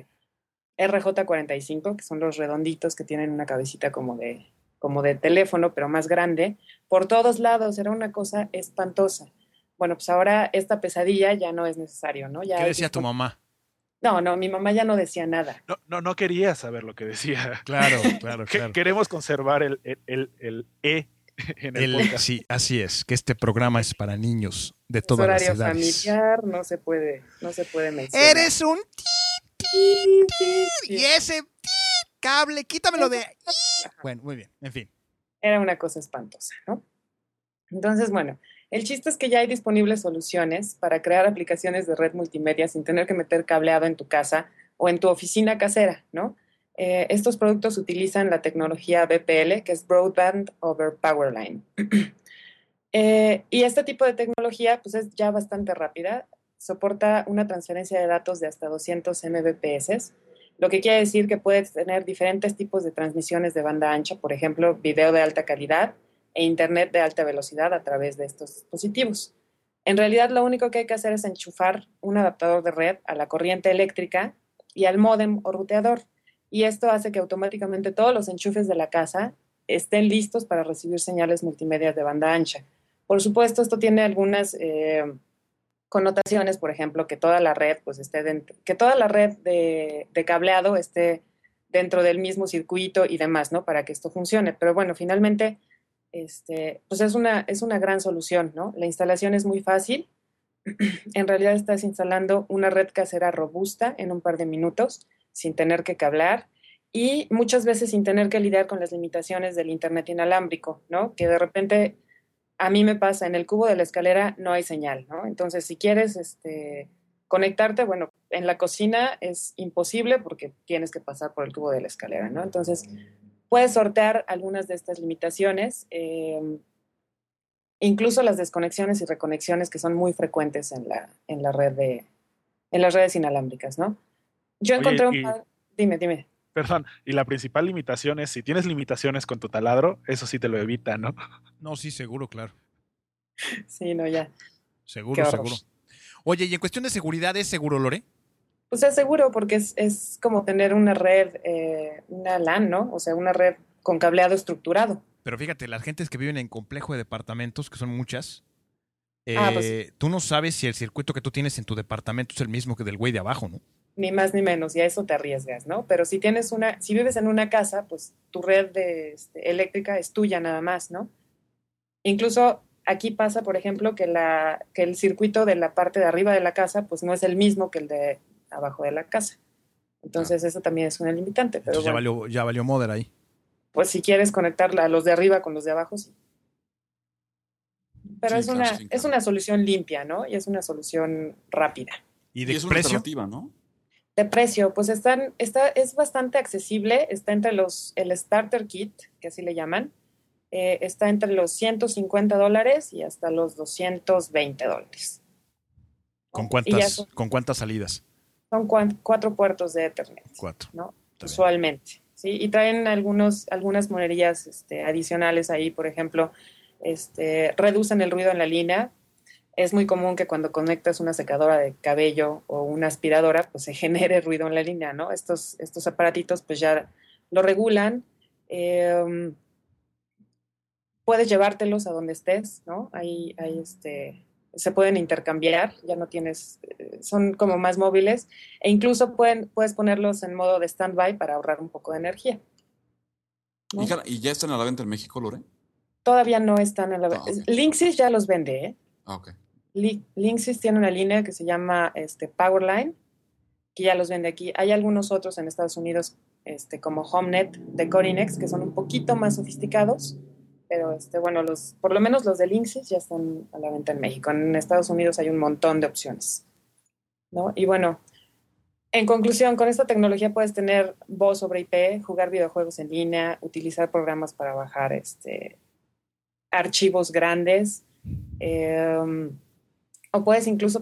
RJ45, que son los redonditos que tienen una cabecita como de teléfono, pero más grande, por todos lados, era una cosa espantosa. Bueno, pues ahora esta pesadilla ya no es necesario, ¿no? Ya ¿Qué decía tu mamá? No, mi mamá ya no decía nada. No quería saber lo que decía. Claro. Queremos conservar el E en el podcast. Sí, así es, que este programa es para niños de Es todas las horario edades. familiar, no se puede mencionar. Eres un Sí. y ese cable, quítamelo de. Bueno, muy bien, en fin. Era una cosa espantosa, ¿no? Entonces, bueno, el chiste es que ya hay disponibles soluciones para crear aplicaciones de red multimedia sin tener que meter cableado en tu casa o en tu oficina casera, ¿no? Estos productos utilizan la tecnología BPL, que es Broadband Over Powerline. Y este tipo de tecnología, pues es ya bastante rápida. Soporta una transferencia de datos de hasta 200 Mbps, lo que quiere decir que puedes tener diferentes tipos de transmisiones de banda ancha, por ejemplo, video de alta calidad e internet de alta velocidad a través de estos dispositivos. En realidad, lo único que hay que hacer es enchufar un adaptador de red a la corriente eléctrica y al módem o ruteador. Y esto hace que automáticamente todos los enchufes de la casa estén listos para recibir señales multimedia de banda ancha. Por supuesto, esto tiene algunas connotaciones, por ejemplo, que toda la red pues esté dentro, que toda la red de cableado esté dentro del mismo circuito y demás, ¿no? Para que esto funcione. Pero bueno, finalmente, pues es una gran solución, ¿no? La instalación es muy fácil. En realidad estás instalando una red casera robusta en un par de minutos, sin tener que cablear. y muchas veces sin tener que lidiar con las limitaciones del internet inalámbrico, ¿no? Que de repente a mí me pasa, en el cubo de la escalera no hay señal, ¿no? Entonces, si quieres conectarte, bueno, en la cocina es imposible porque tienes que pasar por el cubo de la escalera, ¿no? Entonces, puedes sortear algunas de estas limitaciones, incluso las desconexiones y reconexiones que son muy frecuentes en la red en las redes inalámbricas, ¿no? Yo encontré Oye, Dime. perdón, y la principal limitación es, si tienes limitaciones con tu taladro, eso sí te lo evita, ¿no? No, sí, seguro, claro. Sí, no, ya. Seguro, Qué horror. seguro. Oye, y en cuestión de seguridad, ¿es seguro, Lore? Pues es seguro porque es como tener una red, una LAN, ¿no? O sea, una red con cableado estructurado. Pero fíjate, las gentes que viven en complejo de departamentos, que son muchas, Pues tú no sabes si el circuito que tú tienes en tu departamento es el mismo que del güey de abajo, ¿no? ni más ni menos, y a eso te arriesgas, ¿no? Pero si si vives en una casa, pues tu red eléctrica es tuya nada más, ¿no? Incluso aquí pasa, por ejemplo, que el circuito de la parte de arriba de la casa, pues no es el mismo que el de abajo de la casa. Entonces, eso también es una limitante. Pero Entonces bueno, ya valió Mother ahí. pues si quieres conectar a los de arriba con los de abajo, sí. Pero Sí, claro, sí, es claro. una solución limpia, ¿no? Y es una solución rápida. ¿Y Y de es una precio? alternativa, ¿no? De precio, pues es bastante accesible, está entre el Starter Kit, que así le llaman, está entre los $150 y hasta los $220. ¿Con ¿No? Y ya con cuántas salidas? son 4 puertos de Ethernet, 4. ¿no? Está bien. Usualmente, ¿sí? Y traen algunas monerías adicionales ahí, por ejemplo, reducen el ruido en la línea. Es muy común que cuando conectas una secadora de cabello o una aspiradora, pues se genere ruido en la línea, ¿no? Estos aparatitos pues ya lo regulan. Puedes llevártelos a donde estés, ¿no? Ahí se pueden intercambiar, ya no tienes, son como más móviles e incluso puedes ponerlos en modo de stand-by para ahorrar un poco de energía, ¿no? ¿Y ya están a la venta en México, Lore? Todavía no están en la... Ah, ok. Linksys ya los vende, ¿eh? Ah, ok. Linksys tiene una línea que se llama Powerline, que ya los vende aquí. Hay algunos otros en Estados Unidos, como HomeNet de Corinex, que son un poquito más sofisticados, pero bueno, por lo menos los de Linksys ya están a la venta en México. En Estados Unidos hay un montón de opciones, ¿no? Y bueno, en conclusión, con esta tecnología puedes tener voz sobre IP, jugar videojuegos en línea, utilizar programas para bajar archivos grandes, o puedes incluso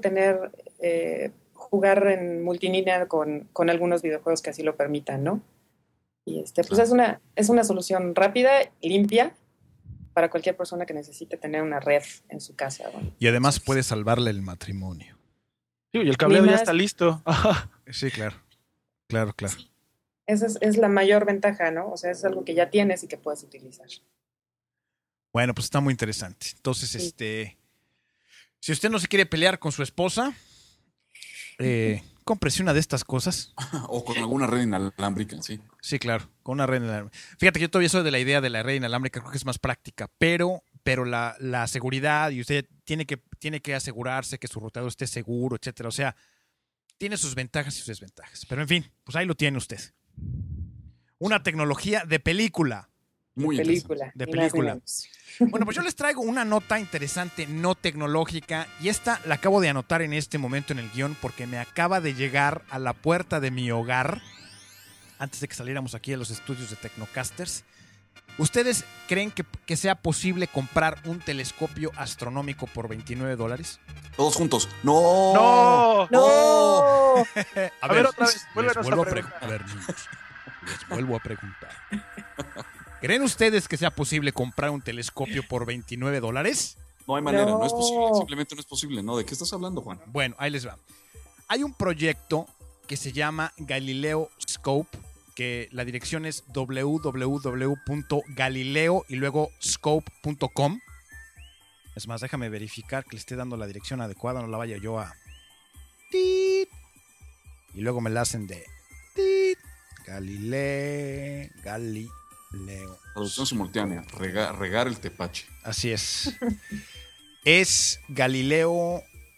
jugar en multilínea con algunos videojuegos que así lo permitan, ¿no? Y pues Claro. es una solución rápida, limpia, para cualquier persona que necesite tener una red en su casa. ¿No? Y además puede salvarle el matrimonio. Sí, y el cableado Ni ya más. está listo. Sí, claro. Claro. Esa es la mayor ventaja, ¿no? O sea, es algo que ya tienes y que puedes utilizar. Bueno, pues está muy interesante. Entonces, Sí. si usted no se quiere pelear con su esposa, cómprese una de estas cosas. O con alguna red inalámbrica, sí. Sí, claro, con una red inalámbrica. Fíjate que yo todavía soy de la idea de la red inalámbrica, creo que es más práctica, pero la seguridad, y usted tiene que asegurarse que su roteador esté seguro, etcétera. O sea, tiene sus ventajas y sus desventajas. Pero en fin, pues ahí lo tiene usted. Una tecnología de película. Muy interesante. De ni más ni película. menos. Bueno, pues yo les traigo una nota interesante, no tecnológica, y esta la acabo de anotar en este momento en el guión porque me acaba de llegar a la puerta de mi hogar antes de que saliéramos aquí a los estudios de Tecnocasters. ¿Ustedes creen que sea posible comprar un telescopio astronómico por $29? Todos juntos. ¡No! ¡No! ¡No! A ver, otra vez, vuélvenos les vuelvo a preguntar. a ver, niños, les vuelvo a preguntar. ¿Creen ustedes que sea posible comprar un telescopio por $29? No hay manera, no es posible. No. Simplemente no es posible. ¿No? ¿De qué estás hablando, Juan? Bueno, ahí les va. Hay un proyecto que se llama Galileo Scope, que la dirección es www.galileo y luego scope.com. Es más, déjame verificar que le esté dando la dirección adecuada, no la vaya yo a... ¡Tit! Y luego me la hacen de... ¡Tit! Galileo. Traducción simultánea. Regar el tepache. Así es. Es Galileo...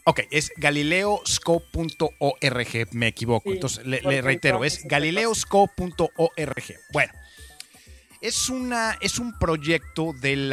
Ok, es galileoscope.org, me equivoco. Sí, Entonces, le porque reitero, es entonces, galileoscope.org. Bueno, es un proyecto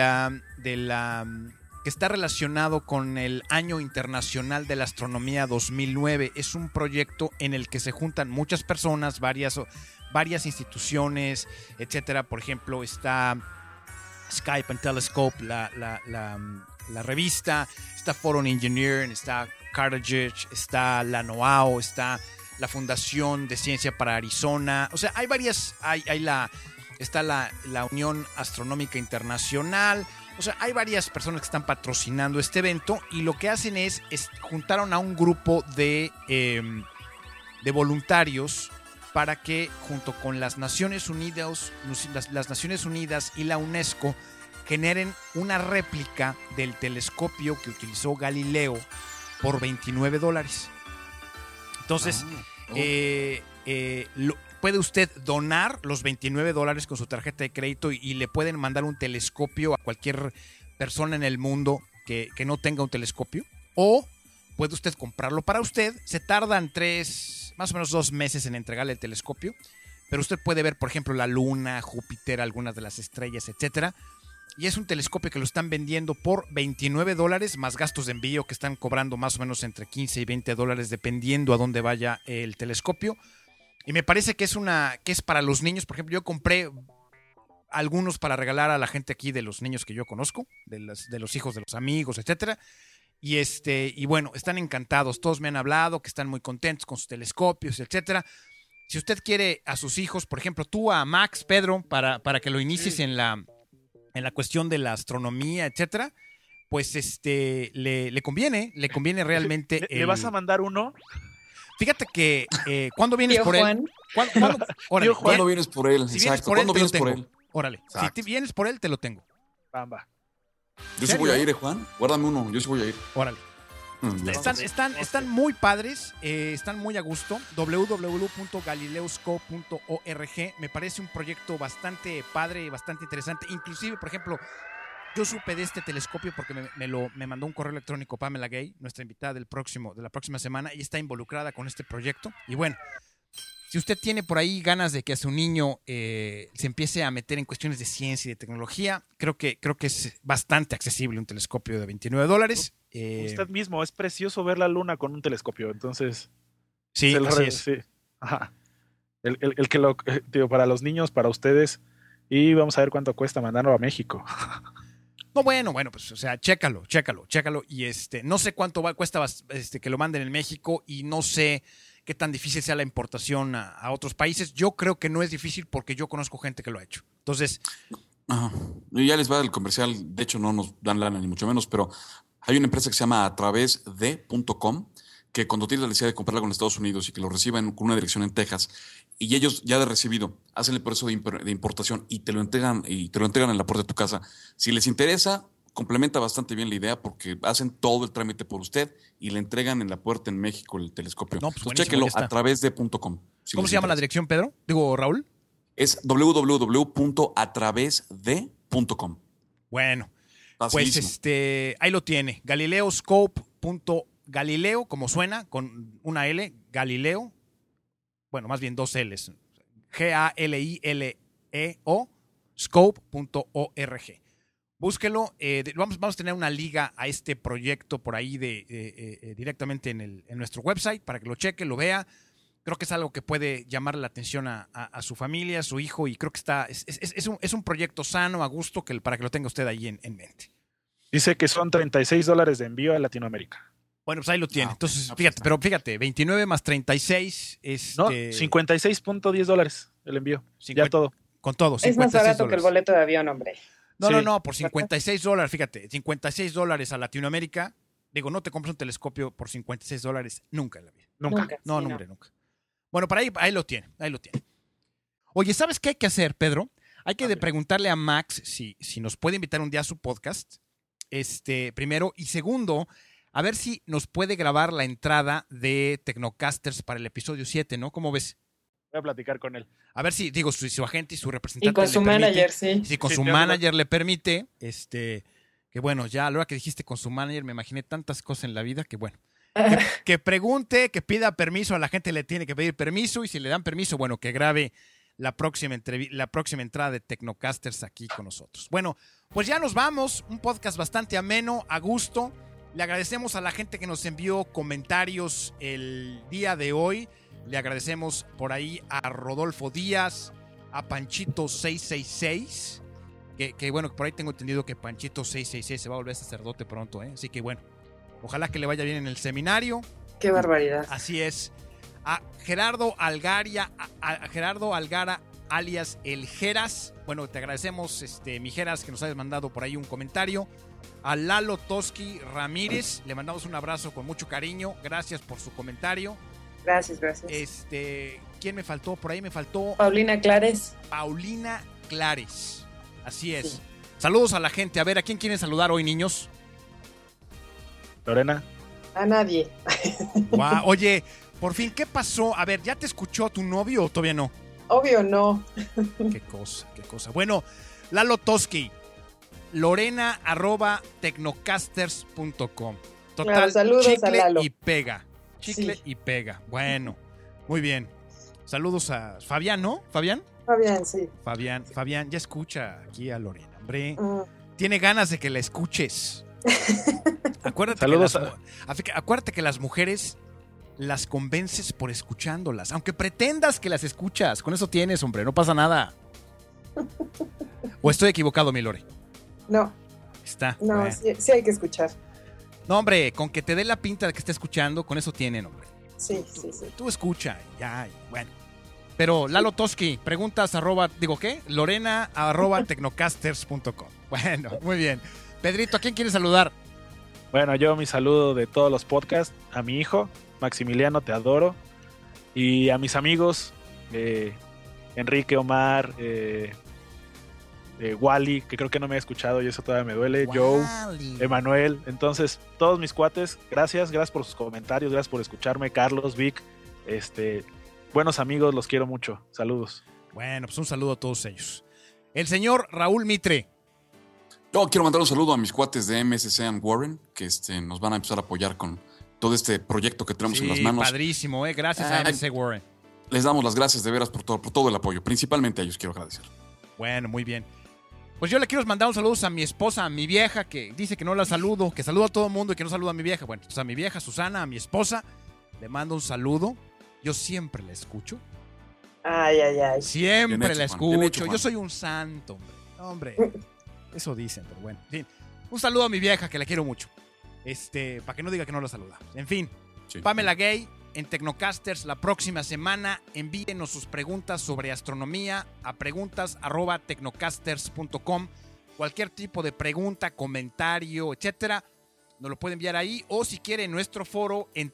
que está relacionado con el Año Internacional de la Astronomía 2009. Es un proyecto en el que se juntan muchas personas, varias instituciones, etcétera. Por ejemplo, está Skype and Telescope, la revista, está Photon Engineering, está Cartridge, está la NOAO, está la Fundación de Ciencia para Arizona. O sea, hay varias, está la Unión Astronómica Internacional. O sea, hay varias personas que están patrocinando este evento y lo que hacen es juntaron a un grupo de voluntarios para que junto con las Naciones Unidas y la UNESCO generen una réplica del telescopio que utilizó Galileo por $29. Entonces, puede usted donar los $29 con su tarjeta de crédito y le pueden mandar un telescopio a cualquier persona en el mundo que no tenga un telescopio. O puede usted comprarlo para usted. Se tardan más o menos 2 meses en entregarle el telescopio. Pero usted puede ver, por ejemplo, la Luna, Júpiter, algunas de las estrellas, etcétera. Y es un telescopio que lo están vendiendo por $29 más gastos de envío que están cobrando más o menos entre $15 y $20 dependiendo a dónde vaya el telescopio. Y me parece que es para los niños. Por ejemplo, yo compré algunos para regalar a la gente aquí de los niños que yo conozco, de los hijos de los amigos, etcétera. Y bueno, están encantados. Todos me han hablado que están muy contentos con sus telescopios, etcétera. Si usted quiere a sus hijos, por ejemplo, tú a Max, Pedro, para que lo inicies en la cuestión de la astronomía, etcétera, pues le conviene realmente. ¿Le vas a mandar uno? Fíjate que ¿cuándo vienes por Juan. él? Órale, ¿Cuándo vienes por él? Si vienes Exacto. por él, ¿Cuándo te lo vienes por tengo. él? Órale, Exacto. si vienes por él, te lo tengo. Bamba. Yo sí ¿Serio? voy a ir, Juan. Guárdame uno. Yo sí voy a ir. Órale. Están muy padres, están muy a gusto. www.galileoscope.org. Me parece un proyecto bastante padre, bastante interesante. Inclusive, por ejemplo, yo supe de este telescopio porque me mandó un correo electrónico Pamela Gay, nuestra invitada de la próxima semana, y está involucrada con este proyecto. Y bueno, si usted tiene por ahí ganas de que a su niño se empiece a meter en cuestiones de ciencia y de tecnología, creo que es bastante accesible un telescopio de $29. Usted mismo, es precioso ver la luna con un telescopio, entonces... Sí, así es. Sí. Ajá. El que digo, para los niños, para ustedes, y vamos a ver cuánto cuesta mandarlo a México. No, bueno, pues, o sea, chécalo. Y no sé cuánto cuesta que lo manden en México y no sé qué tan difícil sea la importación a otros países. Yo creo que no es difícil porque yo conozco gente que lo ha hecho. Entonces... Ajá. Y ya les va el comercial. De hecho, no nos dan lana ni mucho menos, pero hay una empresa que se llama atravesde.com que cuando tienes la necesidad de comprarla con Estados Unidos y que lo reciban con una dirección en Texas y ellos ya de recibido hacen el proceso de importación y te lo entregan en la puerta de tu casa. Si les interesa, complementa bastante bien la idea porque hacen todo el trámite por usted y le entregan en la puerta en México el telescopio. No, pues Entonces, buenísimo, chéquenlo ya está. atravesde.com. Si ¿Cómo les se llama la interesa. dirección, Pedro? Digo, Raúl. Es www.atravesde.com. Bueno, Facilísimo. pues ahí lo tiene. Galileo, como suena, con una L, Galileo. Bueno, más bien 2 L's. Galileo, scope.org. Búsquelo. Vamos a tener una liga a este proyecto por ahí directamente en nuestro website para que lo cheque, lo vea. Creo que es algo que puede llamar la atención a su familia, a su hijo, y creo que es un proyecto sano, a gusto, para que lo tenga usted ahí en mente. Dice que son $36 de envío a Latinoamérica. Bueno, pues ahí lo tiene. Entonces, pues fíjate, 29 más 36 No, $56.10 el envío. Ya todo. Con todo, Es más barato que el $56. boleto de avión, hombre. No, Sí. por $56, fíjate, $56 a Latinoamérica. Digo, no te compras un telescopio por $56 nunca en la vida. Nunca. No, Sí, hombre, nunca. Bueno, para ahí lo tiene. Oye, ¿sabes qué hay que hacer, Pedro? Hay que preguntarle a Max si nos puede invitar un día a su podcast. Primero. Y segundo, a ver si nos puede grabar la entrada de Tecnocasters para el episodio 7, ¿no? ¿Cómo ves? Voy a platicar con él. A ver si, digo, su agente y su representante. Y con le su permite. manager, sí. Si con Sí, su ya manager le permite, que bueno, ya a la hora que dijiste con su manager me imaginé tantas cosas en la vida que bueno, Que pregunte, que pida permiso, a la gente le tiene que pedir permiso y si le dan permiso, bueno, que grabe la próxima entrada de Tecnocasters aquí con nosotros. Bueno, pues ya nos vamos, un podcast bastante ameno, a gusto. Le agradecemos a la gente que nos envió comentarios el día de hoy. Le agradecemos por ahí a Rodolfo Díaz, a Panchito 666, que bueno, por ahí tengo entendido que Panchito 666 se va a volver sacerdote pronto, ¿eh? Así que bueno, ojalá que le vaya bien en el seminario. Qué barbaridad. Así es. A Gerardo Algara alias El Geras. Bueno, te agradecemos, mi Geras, que nos hayas mandado por ahí un comentario. A Lalo Toski Ramírez, le mandamos un abrazo con mucho cariño. Gracias por su comentario. Gracias. ¿Quién me faltó? Por ahí me faltó Paulina Clares. Paulina Clares. Así es. Sí. Saludos a la gente. A ver, ¿a quién quieren saludar hoy, niños? Lorena. A nadie. Wow. Oye, por fin, ¿qué pasó? A ver, ¿ya te escuchó tu novio o todavía no? Obvio no. Qué cosa. Bueno, Lalo Toski, Lorena @tecnocasters.com. Total, Claro, saludos chicle a Lalo. y pega. Chicle Sí. y pega. Bueno, muy bien. Saludos a Fabián, ¿no? ¿Fabián? Fabián, sí. Fabián, ya escucha aquí a Lorena, hombre. Mm. Tiene ganas de que la escuches. Acuérdate, Saludos acuérdate que las mujeres las convences por escuchándolas. Aunque pretendas que las escuchas. Con eso tienes, hombre. No pasa nada. ¿O estoy equivocado, mi Lore? No, Está. no, Bueno. sí hay que escuchar. No, hombre, con que te dé la pinta de que esté escuchando, con eso tienen, hombre. Sí. Tú escucha, ya, bueno. Pero Lalo Toski, preguntas Lorena @tecnocasters.com. Bueno, muy bien. Pedrito, ¿a quién quieres saludar? Bueno, yo mi saludo de todos los podcasts a mi hijo, Maximiliano, te adoro. Y a mis amigos, Enrique, Omar, Wally, que creo que no me ha escuchado y eso todavía me duele, Joe, Emanuel. Entonces, todos mis cuates, gracias por sus comentarios, gracias por escucharme, Carlos, Vic, buenos amigos, los quiero mucho. Saludos. Bueno, pues un saludo a todos ellos. El señor Raúl Mitre. Yo quiero mandar un saludo a mis cuates de MSC and Warren, que nos van a empezar a apoyar con todo este proyecto que tenemos en las manos. Padrísimo, gracias a MC Warren. Les damos las gracias de veras por todo el apoyo. Principalmente a ellos quiero agradecer. Bueno, muy bien. Pues yo le quiero mandar un saludo a mi esposa, a mi vieja, que dice que no la saludo, que saluda a todo el mundo y que no saluda a mi vieja. Bueno, pues a mi vieja Susana, a mi esposa, le mando un saludo. Yo siempre la escucho. Ay. Siempre Bien hecho, la Juan, bien escucho. hecho, Yo Juan. soy un santo, hombre. Eso dicen, pero bueno. En fin, un saludo a mi vieja, que la quiero mucho. Para que no diga que no la saludamos. En fin, Sí. Pamela Gay en Tecnocasters la próxima semana. Envíenos sus preguntas sobre astronomía a preguntas@tecnocasters.com. Cualquier tipo de pregunta, comentario, etcétera, nos lo puede enviar ahí, o si quiere en nuestro foro en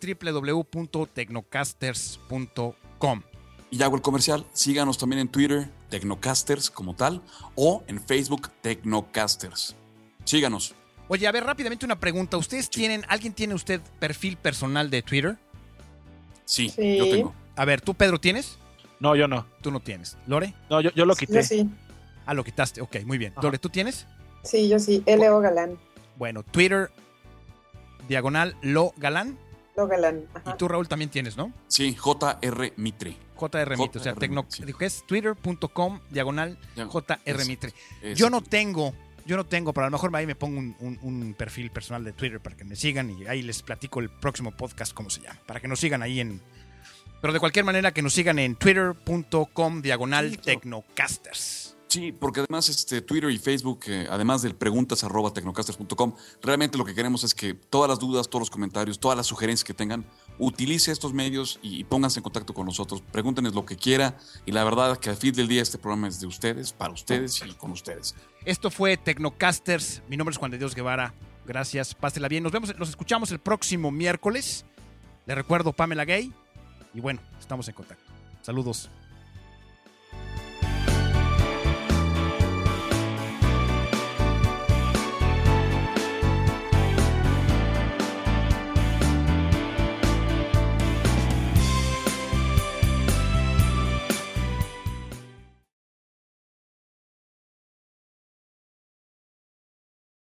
www.tecnocasters.com. Y hago el comercial. Síganos también en Twitter, Tecnocasters como tal, o en Facebook, Tecnocasters. Síganos. Oye, a ver, rápidamente una pregunta. ¿Alguien tiene usted perfil personal de Twitter? Sí, Sí. yo tengo. A ver, ¿tú, Pedro, tienes? No, yo no. Tú no tienes. ¿Lore? No, yo lo quité. Yo sí. Ah, lo quitaste. Ok, muy bien. Ajá. Lore, ¿tú tienes? Sí, yo sí. L.O. Galán. Bueno, Twitter, /Lo Galán. Lo Galán. Y Ajá. tú, Raúl, también tienes, ¿no? Sí, JR Mitre. JR Mitre. O sea, JR, sí. ¿qué es? Twitter.com /JR Es- Mitre. es- Yo no tengo, pero a lo mejor ahí me pongo un perfil personal de Twitter para que me sigan y ahí les platico el próximo podcast cómo se llama. Para que nos sigan ahí Pero de cualquier manera que nos sigan en twitter.com /Tecnocasters. Sí, porque además Twitter y Facebook, además del preguntas@tecnocasters.com, realmente lo que queremos es que todas las dudas, todos los comentarios, todas las sugerencias que tengan, utilice estos medios y pónganse en contacto con nosotros, pregúntenos lo que quiera y la verdad que al fin del día este programa es de ustedes, para ustedes y con ustedes. Esto fue Tecnocasters. Mi nombre es Juan de Dios Guevara. Gracias, pásela bien. Nos escuchamos el próximo miércoles. Le recuerdo Pamela Gay. Y bueno, estamos en contacto. Saludos.